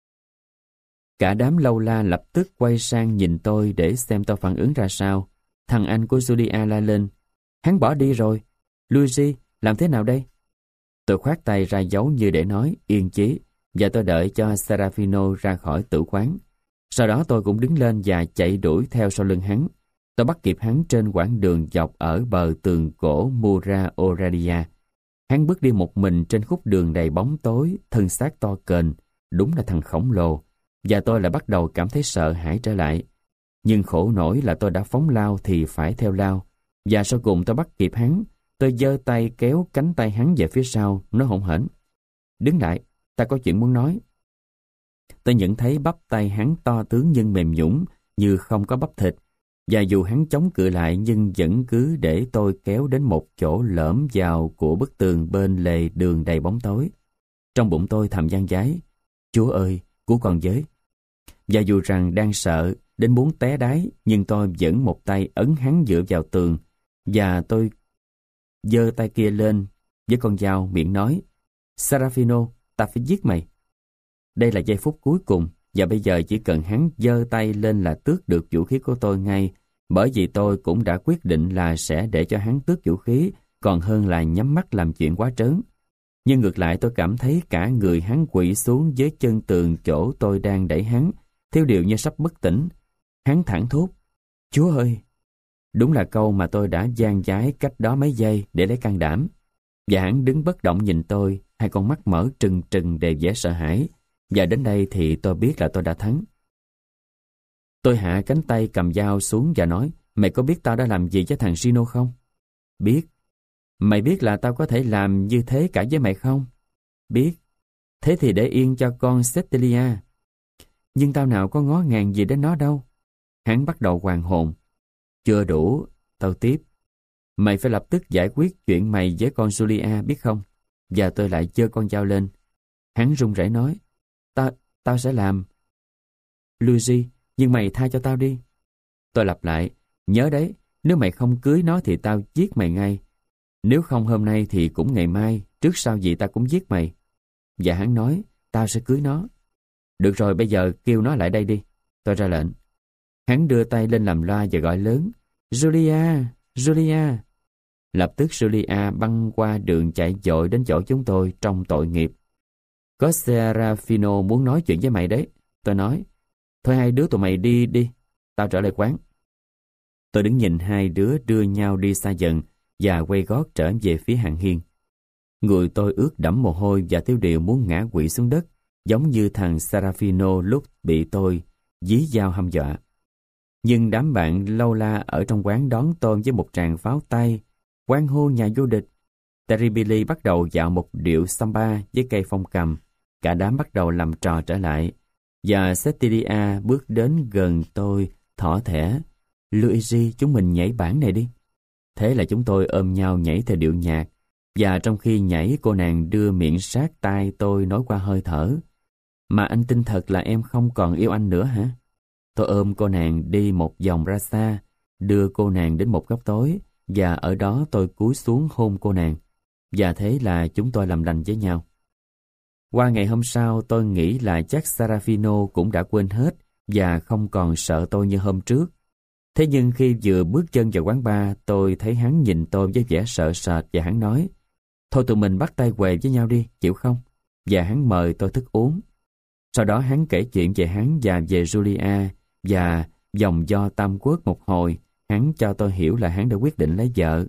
Cả đám lâu la lập tức quay sang nhìn tôi để xem tôi phản ứng ra sao. Thằng anh của Julia la lên: Hắn bỏ đi rồi. Luigi, làm thế nào đây? Tôi khoát tay ra dấu như để nói yên chí, và tôi đợi cho Serafino ra khỏi tử quán. Sau đó tôi cũng đứng lên và chạy đuổi theo sau lưng hắn. Tôi bắt kịp hắn trên quãng đường dọc ở bờ tường cổ Mura Oradia. Hắn bước đi một mình trên khúc đường đầy bóng tối, thân xác to kềnh, đúng là thằng khổng lồ, và tôi lại bắt đầu cảm thấy sợ hãi trở lại. Nhưng khổ nổi là tôi đã phóng lao thì phải theo lao, và sau cùng tôi bắt kịp hắn. Tôi giơ tay kéo cánh tay hắn về phía sau, nói hỗn hển: Đứng lại, ta có chuyện muốn nói. Tôi nhận thấy bắp tay hắn to tướng nhưng mềm nhũn như không có bắp thịt, và dù hắn chống cự lại nhưng vẫn cứ để tôi kéo đến một chỗ lõm vào của bức tường bên lề đường đầy bóng tối. Trong bụng tôi thầm van vái: Chúa ơi, cứu con với. Và dù rằng đang sợ đến muốn té đáy, nhưng tôi vẫn một tay ấn hắn dựa vào tường, và tôi giơ tay kia lên với con dao, miệng nói: Serafino, ta phải giết mày. Đây là giây phút cuối cùng, và bây giờ chỉ cần hắn giơ tay lên là tước được vũ khí của tôi ngay, bởi vì tôi cũng đã quyết định là sẽ để cho hắn tước vũ khí, còn hơn là nhắm mắt làm chuyện quá trớn. Nhưng ngược lại tôi cảm thấy cả người hắn quỵ xuống dưới chân tường chỗ tôi đang đẩy hắn, theo điều như sắp bất tỉnh. Hắn thẳng thốt: Chúa ơi! Đúng là câu mà tôi đã van vái cách đó mấy giây để lấy can đảm. Và hắn đứng bất động nhìn tôi, hai con mắt mở trừng trừng đầy vẻ sợ hãi. Và đến đây thì tôi biết là tôi đã thắng. Tôi hạ cánh tay cầm dao xuống và nói: Mày có biết tao đã làm gì với thằng Gino không? Biết. Mày biết là tao có thể làm như thế cả với mày không? Biết. Thế thì để yên cho con Cecilia. Nhưng tao nào có ngó ngàng gì đến nó đâu. Hắn bắt đầu hoàn hồn. Chưa đủ, tao tiếp. Mày phải lập tức giải quyết chuyện mày với con Julia biết không? Và tôi lại giơ con dao lên. Hắn run rẩy nói, Ta, tao sẽ làm. Luigi, nhưng mày tha cho tao đi. Tôi lặp lại, nhớ đấy, nếu mày không cưới nó thì tao giết mày ngay. Nếu không hôm nay thì cũng ngày mai, trước sau gì tao cũng giết mày. Và hắn nói, tao sẽ cưới nó. Được rồi, bây giờ kêu nó lại đây đi. Tôi ra lệnh. Hắn đưa tay lên làm loa và gọi lớn, Julia, Julia. Lập tức Julia băng qua đường chạy dội đến chỗ chúng tôi trong tội nghiệp. Có Serafino muốn nói chuyện với mày đấy. Tôi nói, thôi hai đứa tụi mày đi đi, tao trở lại quán. Tôi đứng nhìn hai đứa đưa nhau đi xa dần và quay gót trở về phía hàng hiên. Người tôi ướt đẫm mồ hôi và Tiêu Điều muốn ngã quỵ xuống đất, giống như thằng Serafino lúc bị tôi dí dao hăm dọa. Nhưng đám bạn lâu la ở trong quán đón tôi với một tràng pháo tay, hoan hô nhà vô địch. Terribili bắt đầu dạo một điệu samba với cây phong cầm. Cả đám bắt đầu làm trò trở lại. Và Cecilia bước đến gần tôi, thỏ thẻ. Luigi, chúng mình nhảy bản này đi. Thế là chúng tôi ôm nhau nhảy theo điệu nhạc. Và trong khi nhảy, cô nàng đưa miệng sát tai tôi nói qua hơi thở. Mà anh tin thật là em không còn yêu anh nữa hả? Tôi ôm cô nàng đi một vòng ra xa, đưa cô nàng đến một góc tối, và ở đó tôi cúi xuống hôn cô nàng. Và thế là chúng tôi làm lành với nhau. Qua ngày hôm sau, tôi nghĩ là chắc Serafino cũng đã quên hết và không còn sợ tôi như hôm trước. Thế nhưng khi vừa bước chân vào quán bar, tôi thấy hắn nhìn tôi với vẻ sợ sệt và hắn nói, thôi tụi mình bắt tay huề với nhau đi, chịu không? Và hắn mời tôi thức uống. Sau đó hắn kể chuyện về hắn và về Julia và vòng vo tam quốc một hồi, hắn cho tôi hiểu là hắn đã quyết định lấy vợ.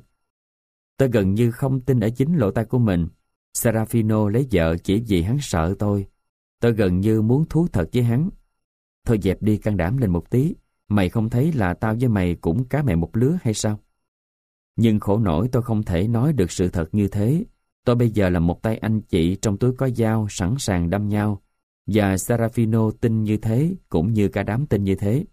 Tôi gần như không tin ở chính lỗ tai của mình. Serafino lấy vợ chỉ vì hắn sợ tôi. Tôi gần như muốn thú thật với hắn. Thôi dẹp đi can đảm lên một tí. Mày không thấy là tao với mày cũng cá mẹ một lứa hay sao? Nhưng khổ nổi tôi không thể nói được sự thật như thế. Tôi bây giờ là một tay anh chị trong túi có dao sẵn sàng đâm nhau. Và Serafino tin như thế cũng như cả đám tin như thế.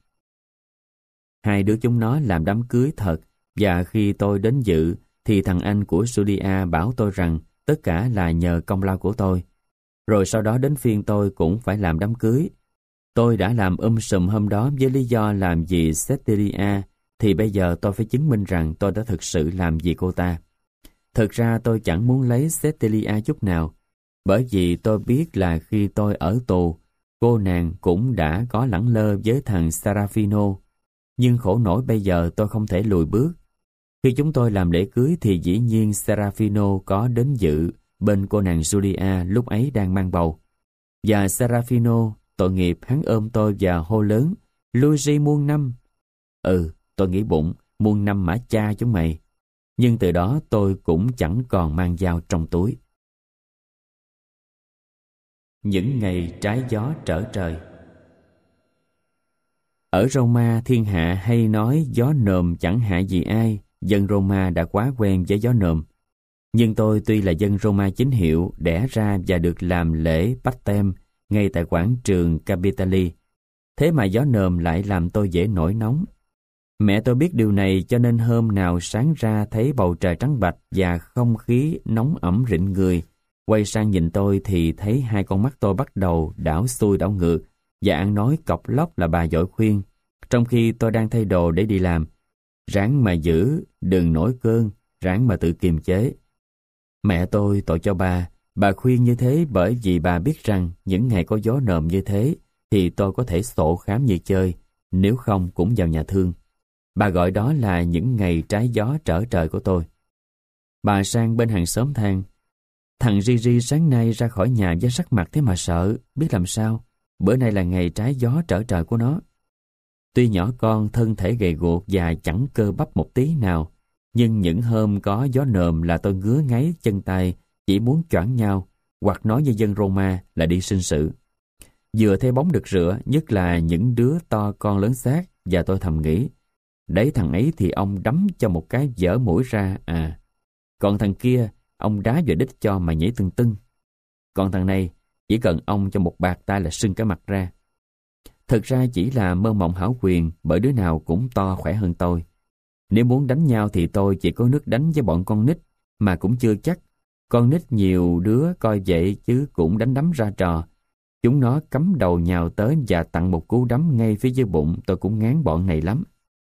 Hai đứa chúng nó làm đám cưới thật. Và khi tôi đến dự thì thằng anh của Julia bảo tôi rằng tất cả là nhờ công lao của tôi. Rồi sau đó đến phiên tôi cũng phải làm đám cưới. Tôi đã làm um sùm hôm đó với lý do làm gì Cecilia, thì bây giờ tôi phải chứng minh rằng tôi đã thực sự làm gì cô ta. Thực ra tôi chẳng muốn lấy Cecilia chút nào, bởi vì tôi biết là khi tôi ở tù, cô nàng cũng đã có lẳng lơ với thằng Serafino. Nhưng khổ nổi bây giờ tôi không thể lùi bước. Khi chúng tôi làm lễ cưới thì dĩ nhiên Serafino có đến dự bên cô nàng Julia lúc ấy đang mang bầu. Và Serafino, tội nghiệp, hắn ôm tôi và hô lớn, Luigi muôn năm. Ừ, tôi nghĩ bụng, muôn năm mã cha chúng mày. Nhưng từ đó tôi cũng chẳng còn mang dao trong túi. Những ngày trái gió trở trời. Ở Roma, thiên hạ hay nói gió nồm chẳng hại gì ai. Dân Roma đã quá quen với gió nồm. Nhưng tôi tuy là dân Roma chính hiệu, đẻ ra và được làm lễ Baptêm ngay tại quảng trường Capitoli. Thế mà gió nồm lại làm tôi dễ nổi nóng. Mẹ tôi biết điều này cho nên hôm nào sáng ra thấy bầu trời trắng bạch và không khí nóng ẩm rịn người, quay sang nhìn tôi thì thấy hai con mắt tôi bắt đầu đảo xuôi đảo ngược và ăn nói cọc lóc là bà dội khuyên, trong khi tôi đang thay đồ để đi làm. Ráng mà giữ, đừng nổi cơn, ráng mà tự kiềm chế. Mẹ tôi tội cho bà, bà khuyên như thế bởi vì bà biết rằng những ngày có gió nồm như thế thì tôi có thể sổ khám như chơi, nếu không cũng vào nhà thương. Bà gọi đó là những ngày trái gió trở trời của tôi. Bà sang bên hàng xóm than, thằng Gigi sáng nay ra khỏi nhà với sắc mặt thế mà sợ, biết làm sao, bữa nay là ngày trái gió trở trời của nó. Tuy nhỏ con, thân thể gầy guộc và chẳng cơ bắp một tí nào, nhưng những hôm có gió nồm là tôi ngứa ngáy chân tay, chỉ muốn choảng nhau, hoặc nói như dân Roma là đi sinh sự. Vừa thấy bóng được rửa, nhất là những đứa to con lớn xác, và tôi thầm nghĩ, đấy thằng ấy thì ông đấm cho một cái vỡ mũi ra à. Còn thằng kia, ông đá vào đít cho mà nhảy tưng tưng. Còn thằng này, chỉ cần ông cho một bạt tay là sưng cả mặt ra. Thực ra chỉ là mơ mộng hão quyền, bởi đứa nào cũng to khỏe hơn tôi. Nếu muốn đánh nhau thì tôi chỉ có nước đánh với bọn con nít, mà cũng chưa chắc. Con nít nhiều đứa coi vậy chứ cũng đánh đấm ra trò. Chúng nó cắm đầu nhào tới và tặng một cú đấm ngay phía dưới bụng, tôi cũng ngán bọn này lắm.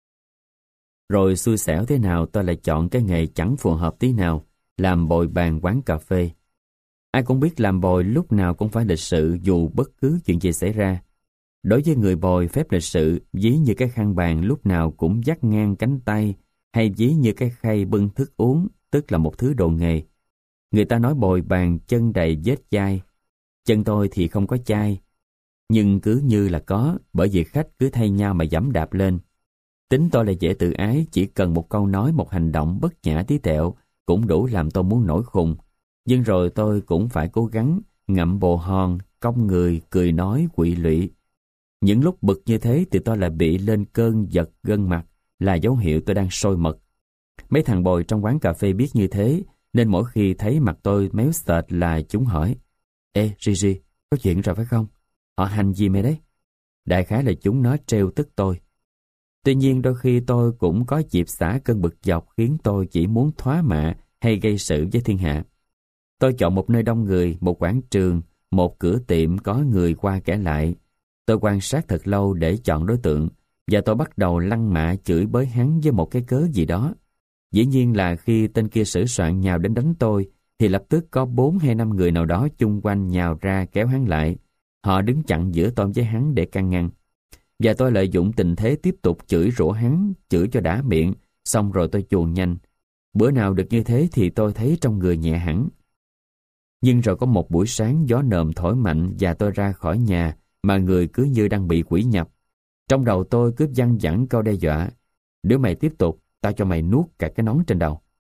Rồi xui xẻo thế nào tôi lại chọn cái nghề chẳng phù hợp tí nào, làm bồi bàn quán cà phê. Ai cũng biết làm bồi lúc nào cũng phải lịch sự dù bất cứ chuyện gì xảy ra. Đối với người bồi, phép lịch sự ví như cái khăn bàn lúc nào cũng dắt ngang cánh tay, hay ví như cái khay bưng thức uống, tức là một thứ đồ nghề. Người ta nói bồi bàn chân đầy vết chai. Chân tôi thì không có chai, nhưng cứ như là có, bởi vì khách cứ thay nhau mà giẫm đạp lên. Tính tôi là dễ tự ái, chỉ cần một câu nói, một hành động bất nhã tí tẹo cũng đủ làm tôi muốn nổi khùng. Nhưng rồi tôi cũng phải cố gắng ngậm bồ hòn, cong người, cười nói, quỵ lụy. Những lúc bực như thế thì tôi lại bị lên cơn giật gân mặt, là dấu hiệu tôi đang sôi mật. Mấy thằng bồi trong quán cà phê biết như thế, nên mỗi khi thấy mặt tôi méo sệt là chúng hỏi: Ê Gigi, có chuyện rồi phải không? Họ hành gì mày đấy? Đại khái là chúng nó trêu tức tôi. Tuy nhiên đôi khi tôi cũng có dịp xả cơn bực dọc khiến tôi chỉ muốn thoá mạ hay gây sự với thiên hạ. Tôi chọn một nơi đông người, một quảng trường, một cửa tiệm có người qua kẻ lại. Tôi quan sát thật lâu để chọn đối tượng, và tôi bắt đầu lăng mạ chửi bới hắn với một cái cớ gì đó. Dĩ nhiên là khi tên kia sửa soạn nhào đến đánh tôi, thì lập tức có bốn hay năm người nào đó chung quanh nhào ra kéo hắn lại. Họ đứng chặn giữa tôi với hắn để can ngăn. Và tôi lợi dụng tình thế tiếp tục chửi rủa hắn, chửi cho đã miệng, xong rồi tôi chuồn nhanh. Bữa nào được như thế thì tôi thấy trong người nhẹ hẳn. Nhưng rồi có một buổi sáng gió nồm thổi mạnh và tôi ra khỏi nhà mà người cứ như đang bị quỷ nhập. Trong đầu tôi cứ văng vẳng câu đe dọa: nếu mày tiếp tục, tao cho mày nuốt cả cái nón trên đầu.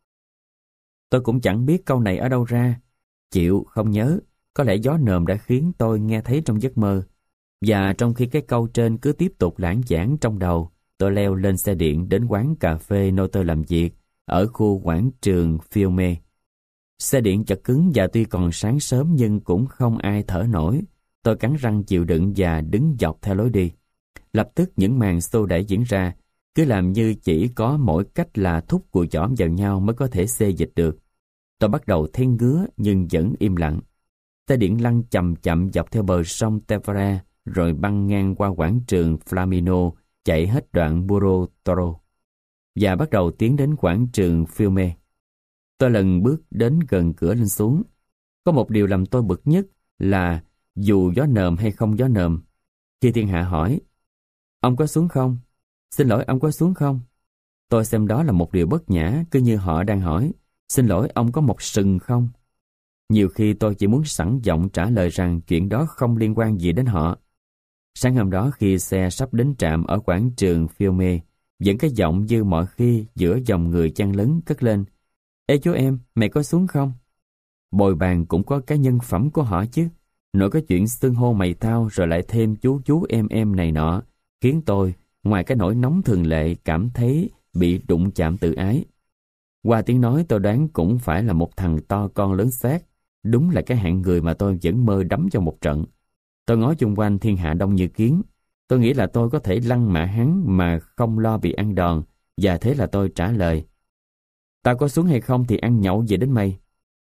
Tôi cũng chẳng biết câu này ở đâu ra. Chịu, không nhớ. Có lẽ gió nồm đã khiến tôi nghe thấy trong giấc mơ. Và trong khi cái câu trên cứ tiếp tục lãng vảng trong đầu, tôi leo lên xe điện đến quán cà phê nơi tôi làm việc, ở khu quảng trường Fiume. Xe điện chật cứng và tuy còn sáng sớm nhưng cũng không ai thở nổi. Tôi cắn răng chịu đựng và đứng dọc theo lối đi. Lập tức những màn xô đẩy diễn ra, cứ làm như chỉ có mỗi cách là thúc cùi chỏm vào nhau mới có thể xê dịch được. Tôi bắt đầu thấy ngứa nhưng vẫn im lặng. Xe điện lăn chậm chậm dọc theo bờ sông Tevere, rồi băng ngang qua quảng trường Flamino, chạy hết đoạn Burro Toro, và bắt đầu tiến đến quảng trường Fiume. Tôi lần bước đến gần cửa lên xuống. Có một điều làm tôi bực nhất là dù gió nồm hay không gió nồm, khi thiên hạ hỏi: ông có xuống không? Xin lỗi, ông có xuống không? Tôi xem đó là một điều bất nhã, cứ như họ đang hỏi: xin lỗi, ông có một sừng không? Nhiều khi tôi chỉ muốn sẵn giọng trả lời rằng chuyện đó không liên quan gì đến họ. Sáng hôm đó khi xe sắp đến trạm ở quảng trường Fiume, vẫn cái giọng như mọi khi giữa dòng người chen lấn cất lên: ê chú em, mày có xuống không? Bồi bàn cũng có cái nhân phẩm của họ chứ. Nổi cái chuyện xưng hô mày tao rồi lại thêm chú chú em em này nọ, khiến tôi, ngoài cái nỗi nóng thường lệ, cảm thấy bị đụng chạm tự ái. Qua tiếng nói tôi đoán cũng phải là một thằng to con lớn xác. Đúng là cái hạng người mà tôi vẫn mơ đấm cho một trận. Tôi ngó chung quanh thiên hạ đông như kiến. Tôi nghĩ là tôi có thể lăng mạ hắn mà không lo bị ăn đòn, và thế là tôi trả lời: tao có xuống hay không thì ăn nhậu về đến mày.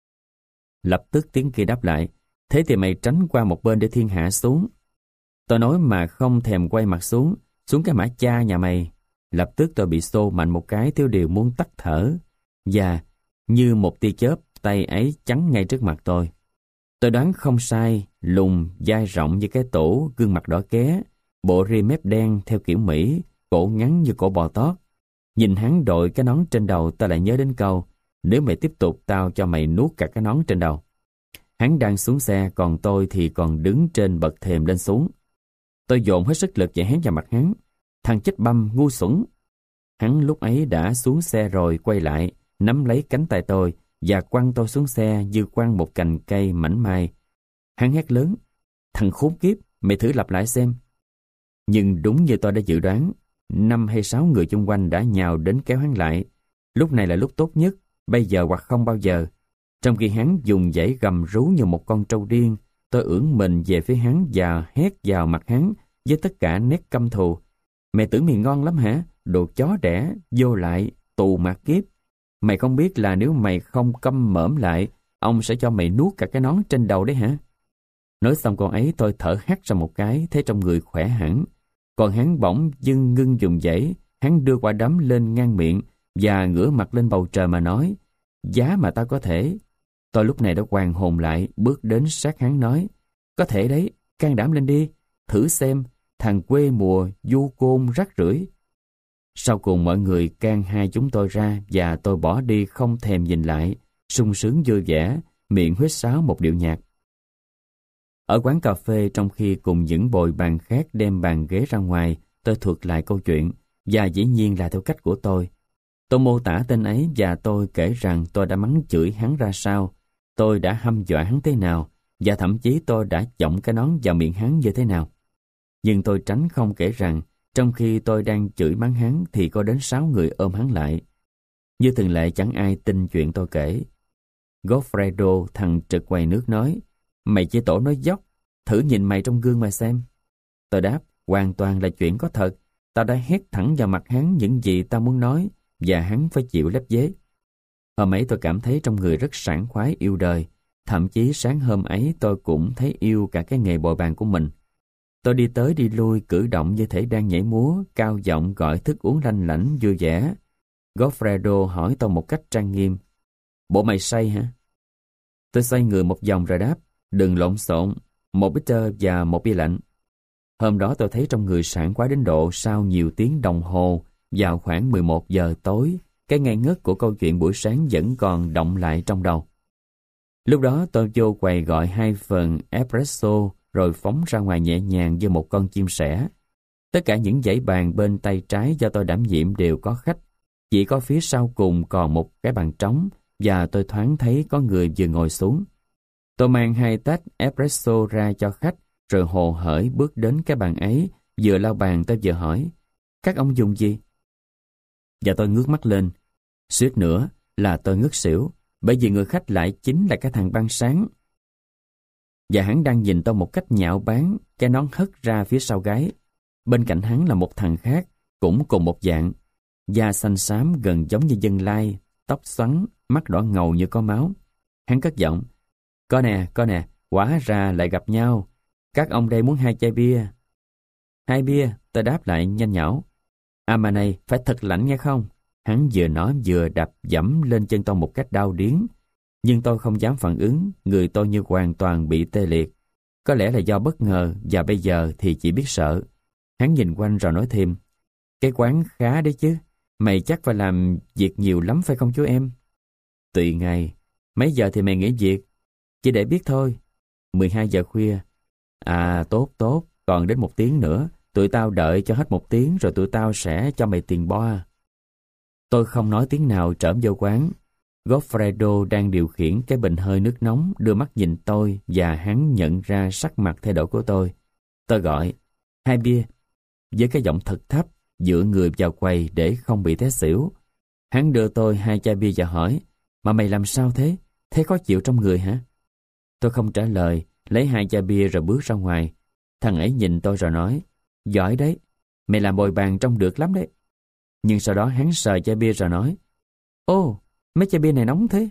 Lập tức tiếng kia đáp lại: thế thì mày tránh qua một bên để thiên hạ xuống. Tôi nói mà không thèm quay mặt xuống: xuống cái mã cha nhà mày. Lập tức tôi bị xô mạnh một cái thiếu điều muốn tắt thở, và như một tia chớp, tay ấy chắn ngay trước mặt tôi. Tôi đoán không sai, lùn, vai rộng như cái tổ, gương mặt đỏ ké, bộ ria mép đen theo kiểu Mỹ, cổ ngắn như cổ bò tót. Nhìn hắn đội cái nón trên đầu, tôi lại nhớ đến câu: nếu mày tiếp tục tao cho mày nuốt cả cái nón trên đầu. Hắn đang xuống xe, còn tôi thì còn đứng trên bậc thềm lên xuống. Tôi dồn hết sức lực và hét vào mặt hắn: thằng chết băm, ngu xuẩn. Hắn lúc ấy đã xuống xe rồi quay lại, nắm lấy cánh tay tôi và quăng tôi xuống xe như quăng một cành cây mảnh mai. Hắn hét lớn: thằng khốn kiếp, mày thử lặp lại xem. Nhưng đúng như tôi đã dự đoán, năm hay sáu người chung quanh đã nhào đến kéo hắn lại. Lúc này là lúc tốt nhất, bây giờ hoặc không bao giờ. Trong khi hắn dùng dãy gầm rú như một con trâu điên, tôi ưỡn mình về phía hắn và hét vào mặt hắn với tất cả nét căm thù: mày tưởng mày ngon lắm hả? Đồ chó đẻ, vô lại, tù mạt kiếp. Mày không biết là nếu mày không câm mõm lại, ông sẽ cho mày nuốt cả cái nón trên đầu đấy hả? Nói xong câu ấy tôi thở hắt ra một cái, thấy trong người khỏe hẳn. Còn hắn bỗng dưng ngưng dùng dãy, hắn đưa quả đấm lên ngang miệng và ngửa mặt lên bầu trời mà nói, giá mà tao có thể. Tôi lúc này đã hoàn hồn lại, bước đến sát hắn nói, có thể đấy, can đảm lên đi, thử xem, thằng quê mùa du côn rắc rưởi. Sau cùng mọi người can hai chúng tôi ra và tôi bỏ đi không thèm nhìn lại, sung sướng vui vẻ, miệng huýt sáo một điệu nhạc. Ở quán cà phê, trong khi cùng những bồi bàn khác đem bàn ghế ra ngoài, tôi thuật lại câu chuyện, và dĩ nhiên là theo cách của tôi. Tôi mô tả tên ấy và tôi kể rằng tôi đã mắng chửi hắn ra sao, tôi đã hăm dọa hắn thế nào, và thậm chí tôi đã chọng cái nón vào miệng hắn như thế nào. Nhưng tôi tránh không kể rằng, trong khi tôi đang chửi mắng hắn thì có đến sáu người ôm hắn lại. Như thường lệ chẳng ai tin chuyện tôi kể. Goffredo, thằng trực quầy nước nói, mày chỉ tổ nói dốc, thử nhìn mày trong gương mà xem. Tôi đáp, hoàn toàn là chuyện có thật. Tao đã hét thẳng vào mặt hắn những gì tao muốn nói, và hắn phải chịu lép vế. Hôm ấy tôi cảm thấy trong người rất sảng khoái yêu đời. Thậm chí sáng hôm ấy tôi cũng thấy yêu cả cái nghề bồi bàn của mình. Tôi đi tới đi lui, cử động như thể đang nhảy múa, cao giọng gọi thức uống lanh lảnh vui vẻ. Goffredo hỏi tôi một cách trang nghiêm, bộ mày say hả? Tôi xoay người một vòng rồi đáp, đừng lộn xộn, một bitter và một bia lạnh. Hôm đó tôi thấy trong người sảng khoái đến độ sau nhiều tiếng đồng hồ, vào khoảng mười một giờ tối, cái ngây ngất của câu chuyện buổi sáng vẫn còn động lại trong đầu. Lúc đó tôi vô quầy gọi hai phần espresso rồi phóng ra ngoài nhẹ nhàng như một con chim sẻ. Tất cả những dãy bàn bên tay trái do tôi đảm nhiệm đều có khách. Chỉ có phía sau cùng còn một cái bàn trống và tôi thoáng thấy có người vừa ngồi xuống. Tôi mang hai tách espresso ra cho khách rồi hồ hởi bước đến cái bàn ấy, vừa lau bàn tôi vừa hỏi, các ông dùng gì? Và tôi ngước mắt lên. Suýt nữa là tôi ngất xỉu, bởi vì người khách lại chính là cái thằng Băng Sáng. Và hắn đang nhìn tôi một cách nhạo báng, cái nón hất ra phía sau gáy. Bên cạnh hắn là một thằng khác, cũng cùng một dạng, da xanh xám gần giống như dân lai, tóc xoắn, mắt đỏ ngầu như có máu. Hắn cất giọng, có nè, có nè, hóa ra lại gặp nhau. Các ông đây muốn hai chai bia? Hai bia, tôi đáp lại nhanh nhảu. À mà này, phải thật lạnh nghe không? Hắn vừa nói vừa đập dẫm lên chân tôi một cách đau điếng. Nhưng tôi không dám phản ứng, người tôi như hoàn toàn bị tê liệt. Có lẽ là do bất ngờ, và bây giờ thì chỉ biết sợ. Hắn nhìn quanh rồi nói thêm, cái quán khá đấy chứ, mày chắc phải làm việc nhiều lắm phải không chú em? Tùy ngày, mấy giờ thì mày nghỉ việc? Chỉ để biết thôi. mười hai giờ khuya. À tốt tốt, còn đến một tiếng nữa, tụi tao đợi cho hết một tiếng rồi tụi tao sẽ cho mày tiền bo. Tôi không nói tiếng nào trởm vô quán. Goffredo đang điều khiển cái bình hơi nước nóng, đưa mắt nhìn tôi và hắn nhận ra sắc mặt thay đổi của tôi. Tôi gọi, hai bia, với cái giọng thật thấp, dựa người vào quầy để không bị té xỉu. Hắn đưa tôi hai chai bia và hỏi, mà mày làm sao thế? Thế khó chịu trong người hả? Tôi không trả lời, lấy hai chai bia rồi bước ra ngoài. Thằng ấy nhìn tôi rồi nói, giỏi đấy, mày làm bồi bàn trông được lắm đấy. Nhưng sau đó hắn sờ chai bia rồi nói, ô, mấy chai bia này nóng thế.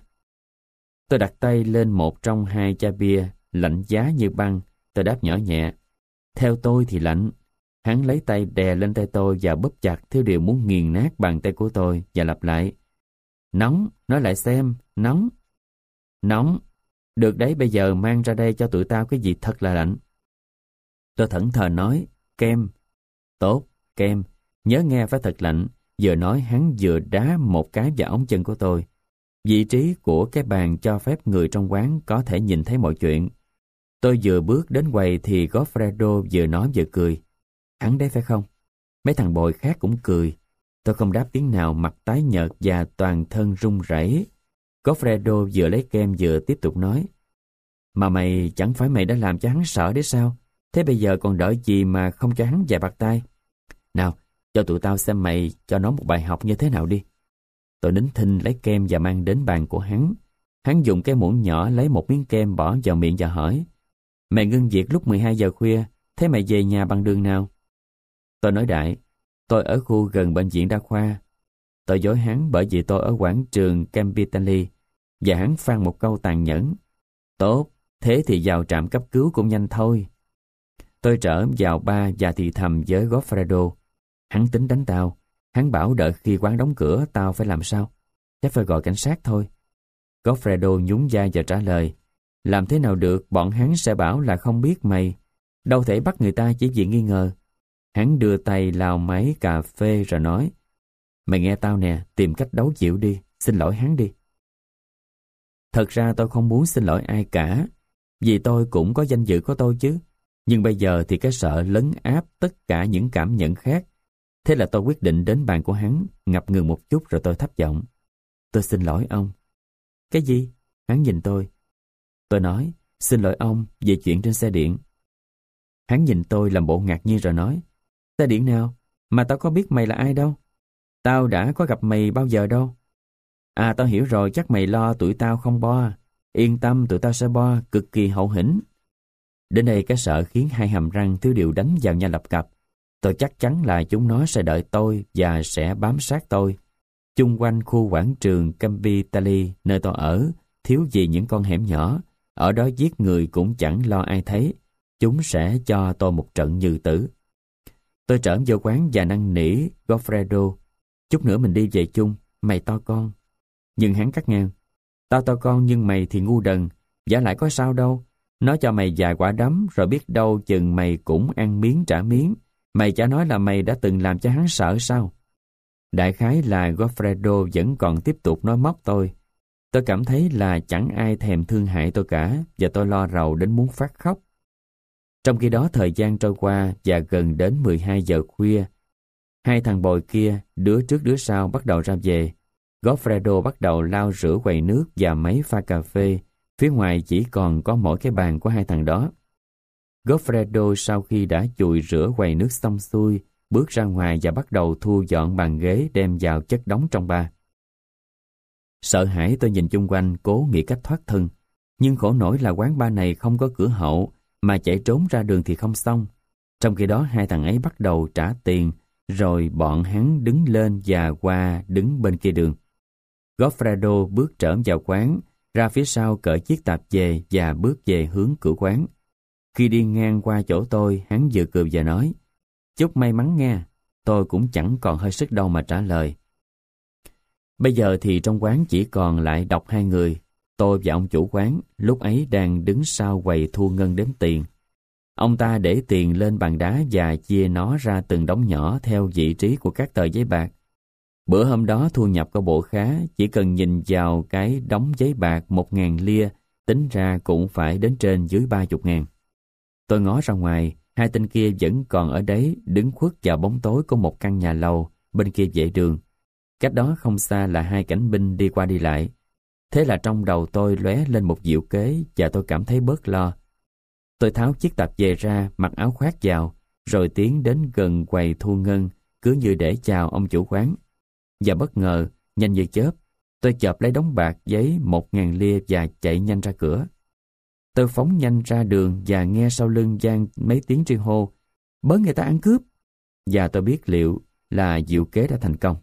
Tôi đặt tay lên một trong hai chai bia, lạnh giá như băng. Tôi đáp nhỏ nhẹ, theo tôi thì lạnh. Hắn lấy tay đè lên tay tôi và bóp chặt theo điều muốn nghiền nát bàn tay của tôi và lặp lại, nóng, nói lại xem, nóng. Nóng, được đấy, bây giờ mang ra đây cho tụi tao cái gì thật là lạnh. Tôi thẫn thờ nói, kem. Tốt, kem, nhớ nghe phải thật lạnh. Vừa nói hắn vừa đá một cái vào ống chân của tôi. Vị trí của cái bàn cho phép người trong quán có thể nhìn thấy mọi chuyện. Tôi vừa bước đến quầy thì Goffredo vừa nói vừa cười. Hắn đấy phải không? Mấy thằng bồi khác cũng cười. Tôi không đáp tiếng nào, mặt tái nhợt và toàn thân run rẩy. Goffredo vừa lấy kem vừa tiếp tục nói, mà mày chẳng phải mày đã làm cho hắn sợ đấy sao? Thế bây giờ còn đợi gì mà không cho hắn vài bạt tai? Nào, cho tụi tao xem mày cho nó một bài học như thế nào đi. Tôi nín thinh lấy kem và mang đến bàn của hắn. Hắn dùng cái muỗng nhỏ lấy một miếng kem bỏ vào miệng và hỏi, mày ngưng việc lúc mười hai giờ khuya, thế mày về nhà bằng đường nào? Tôi nói đại, tôi ở khu gần bệnh viện đa khoa. tôi dối hắn bởi vì tôi ở quảng trường Campitalli, và hắn phang một câu tàn nhẫn. Tốt, thế thì vào trạm cấp cứu cũng nhanh thôi. Tôi trở vào ba và thì thầm với Goffredo. Hắn tính đánh tao. Hắn bảo đợi khi quán đóng cửa tao phải làm sao? Chắc phải gọi cảnh sát thôi. Goffredo nhún vai và trả lời. Làm thế nào được, bọn hắn sẽ bảo là không biết mày. Đâu thể bắt người ta chỉ vì nghi ngờ. Hắn đưa tay lao máy cà phê rồi nói. Mày nghe tao nè, tìm cách đấu chịu đi, xin lỗi hắn đi. Thật ra tôi không muốn xin lỗi ai cả, vì tôi cũng có danh dự của tôi chứ. Nhưng bây giờ thì cái sợ lấn áp tất cả những cảm nhận khác. Thế là tôi quyết định đến bàn của hắn, ngập ngừng một chút rồi tôi thấp giọng. Tôi xin lỗi ông. Cái gì? Hắn nhìn tôi. Tôi nói, xin lỗi ông về chuyện trên xe điện. Hắn nhìn tôi làm bộ ngạc nhiên rồi nói, xe điện nào? Mà tao có biết mày là ai đâu. Tao đã có gặp mày bao giờ đâu. À, tao hiểu rồi, chắc mày lo tụi tao không bo. Yên tâm, tụi tao sẽ bo, cực kỳ hậu hĩnh. Đến đây cái sợ khiến hai hàm răng thiếu điều đánh vào nhau lập cập. Tôi chắc chắn là chúng nó sẽ đợi tôi và sẽ bám sát tôi. Chung quanh khu quảng trường Campitalli nơi tôi ở, thiếu gì những con hẻm nhỏ. Ở đó giết người cũng chẳng lo ai thấy. Chúng sẽ cho tôi một trận như tử. Tôi trở vô quán và năn nỉ Goffredo. Chút nữa mình đi về chung, mày to con. Nhưng hắn cắt ngang. Tao to con nhưng mày thì ngu đần. Giả lại có sao đâu. Nó cho mày vài quả đấm rồi biết đâu chừng mày cũng ăn miếng trả miếng. Mày chả nói là mày đã từng làm cho hắn sợ sao? Đại khái là Goffredo vẫn còn tiếp tục nói móc tôi. Tôi cảm thấy là chẳng ai thèm thương hại tôi cả và tôi lo rầu đến muốn phát khóc. Trong khi đó thời gian trôi qua và gần đến mười hai giờ khuya. Hai thằng bồi kia, đứa trước đứa sau bắt đầu ra về. Goffredo bắt đầu lau rửa quầy nước và máy pha cà phê. Phía ngoài chỉ còn có mỗi cái bàn của hai thằng đó. Goffredo sau khi đã chùi rửa quầy nước xong xuôi, bước ra ngoài và bắt đầu thu dọn bàn ghế đem vào chất đống trong bar. Sợ hãi tôi nhìn chung quanh cố nghĩ cách thoát thân. Nhưng khổ nổi là quán bar này không có cửa hậu, mà chạy trốn ra đường thì không xong. Trong khi đó hai thằng ấy bắt đầu trả tiền, rồi bọn hắn đứng lên và qua đứng bên kia đường. Goffredo bước trở vào quán, ra phía sau cởi chiếc tạp về và bước về hướng cửa quán. Khi đi ngang qua chỗ tôi, hắn vừa cười và nói, chúc may mắn nha. Tôi cũng chẳng còn hơi sức đâu mà trả lời. Bây giờ thì trong quán chỉ còn lại độc hai người. Tôi và ông chủ quán lúc ấy đang đứng sau quầy thu ngân đếm tiền. Ông ta để tiền lên bàn đá và chia nó ra từng đống nhỏ theo vị trí của các tờ giấy bạc. Bữa hôm đó thu nhập có bộ khá, chỉ cần nhìn vào cái đống giấy bạc một ngàn lia, tính ra cũng phải đến trên dưới ba chục ngàn. Tôi ngó ra ngoài, hai tên kia vẫn còn ở đấy, đứng khuất vào bóng tối của một căn nhà lầu, bên kia vệ đường. Cách đó không xa là hai cảnh binh đi qua đi lại. Thế là trong đầu tôi lóe lên một diệu kế và tôi cảm thấy bớt lo. Tôi tháo chiếc tạp dề ra, mặc áo khoác vào, rồi tiến đến gần quầy thu ngân, cứ như để chào ông chủ quán. Và bất ngờ, nhanh như chớp, tôi chộp lấy đống bạc giấy một ngàn lia và chạy nhanh ra cửa. Tôi phóng nhanh ra đường và nghe sau lưng vang mấy tiếng tri hô, bớ người ta ăn cướp. Và tôi biết liệu là diệu kế đã thành công.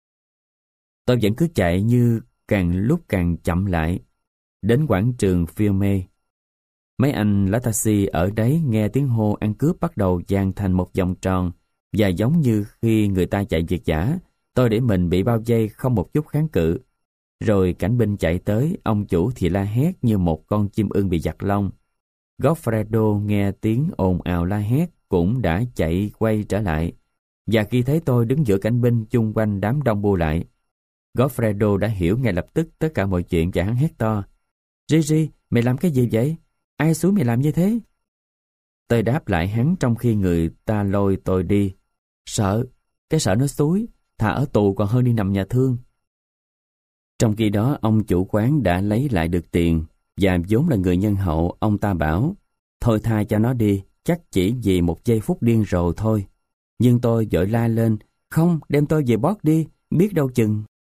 Tôi vẫn cứ chạy như càng lúc càng chậm lại, đến quảng trường Fiume. Mấy anh lái taxi ở đấy nghe tiếng hô ăn cướp bắt đầu dàn thành một vòng tròn, và giống như khi người ta chạy việt dã, tôi để mình bị bao vây không một chút kháng cự. Rồi cảnh binh chạy tới, ông chủ thì la hét như một con chim ưng bị giật lông. Goffredo nghe tiếng ồn ào la hét cũng đã chạy quay trở lại, và khi thấy tôi đứng giữa cảnh binh chung quanh đám đông bu lại, Goffredo đã hiểu ngay lập tức tất cả mọi chuyện và hắn hét to, Gigi, mày làm cái gì vậy? Ai xuống mày làm như thế? Tôi đáp lại hắn trong khi người ta lôi tôi đi. Sợ, cái sợ nó xúi, thà ở tù còn hơn đi nằm nhà thương. Trong khi đó ông chủ quán đã lấy lại được tiền, và vốn là người nhân hậu, ông ta bảo, thôi tha cho nó đi, chắc chỉ vì một giây phút điên rồ thôi. Nhưng tôi vội la lên, không, đem tôi về bót đi, biết đâu chừng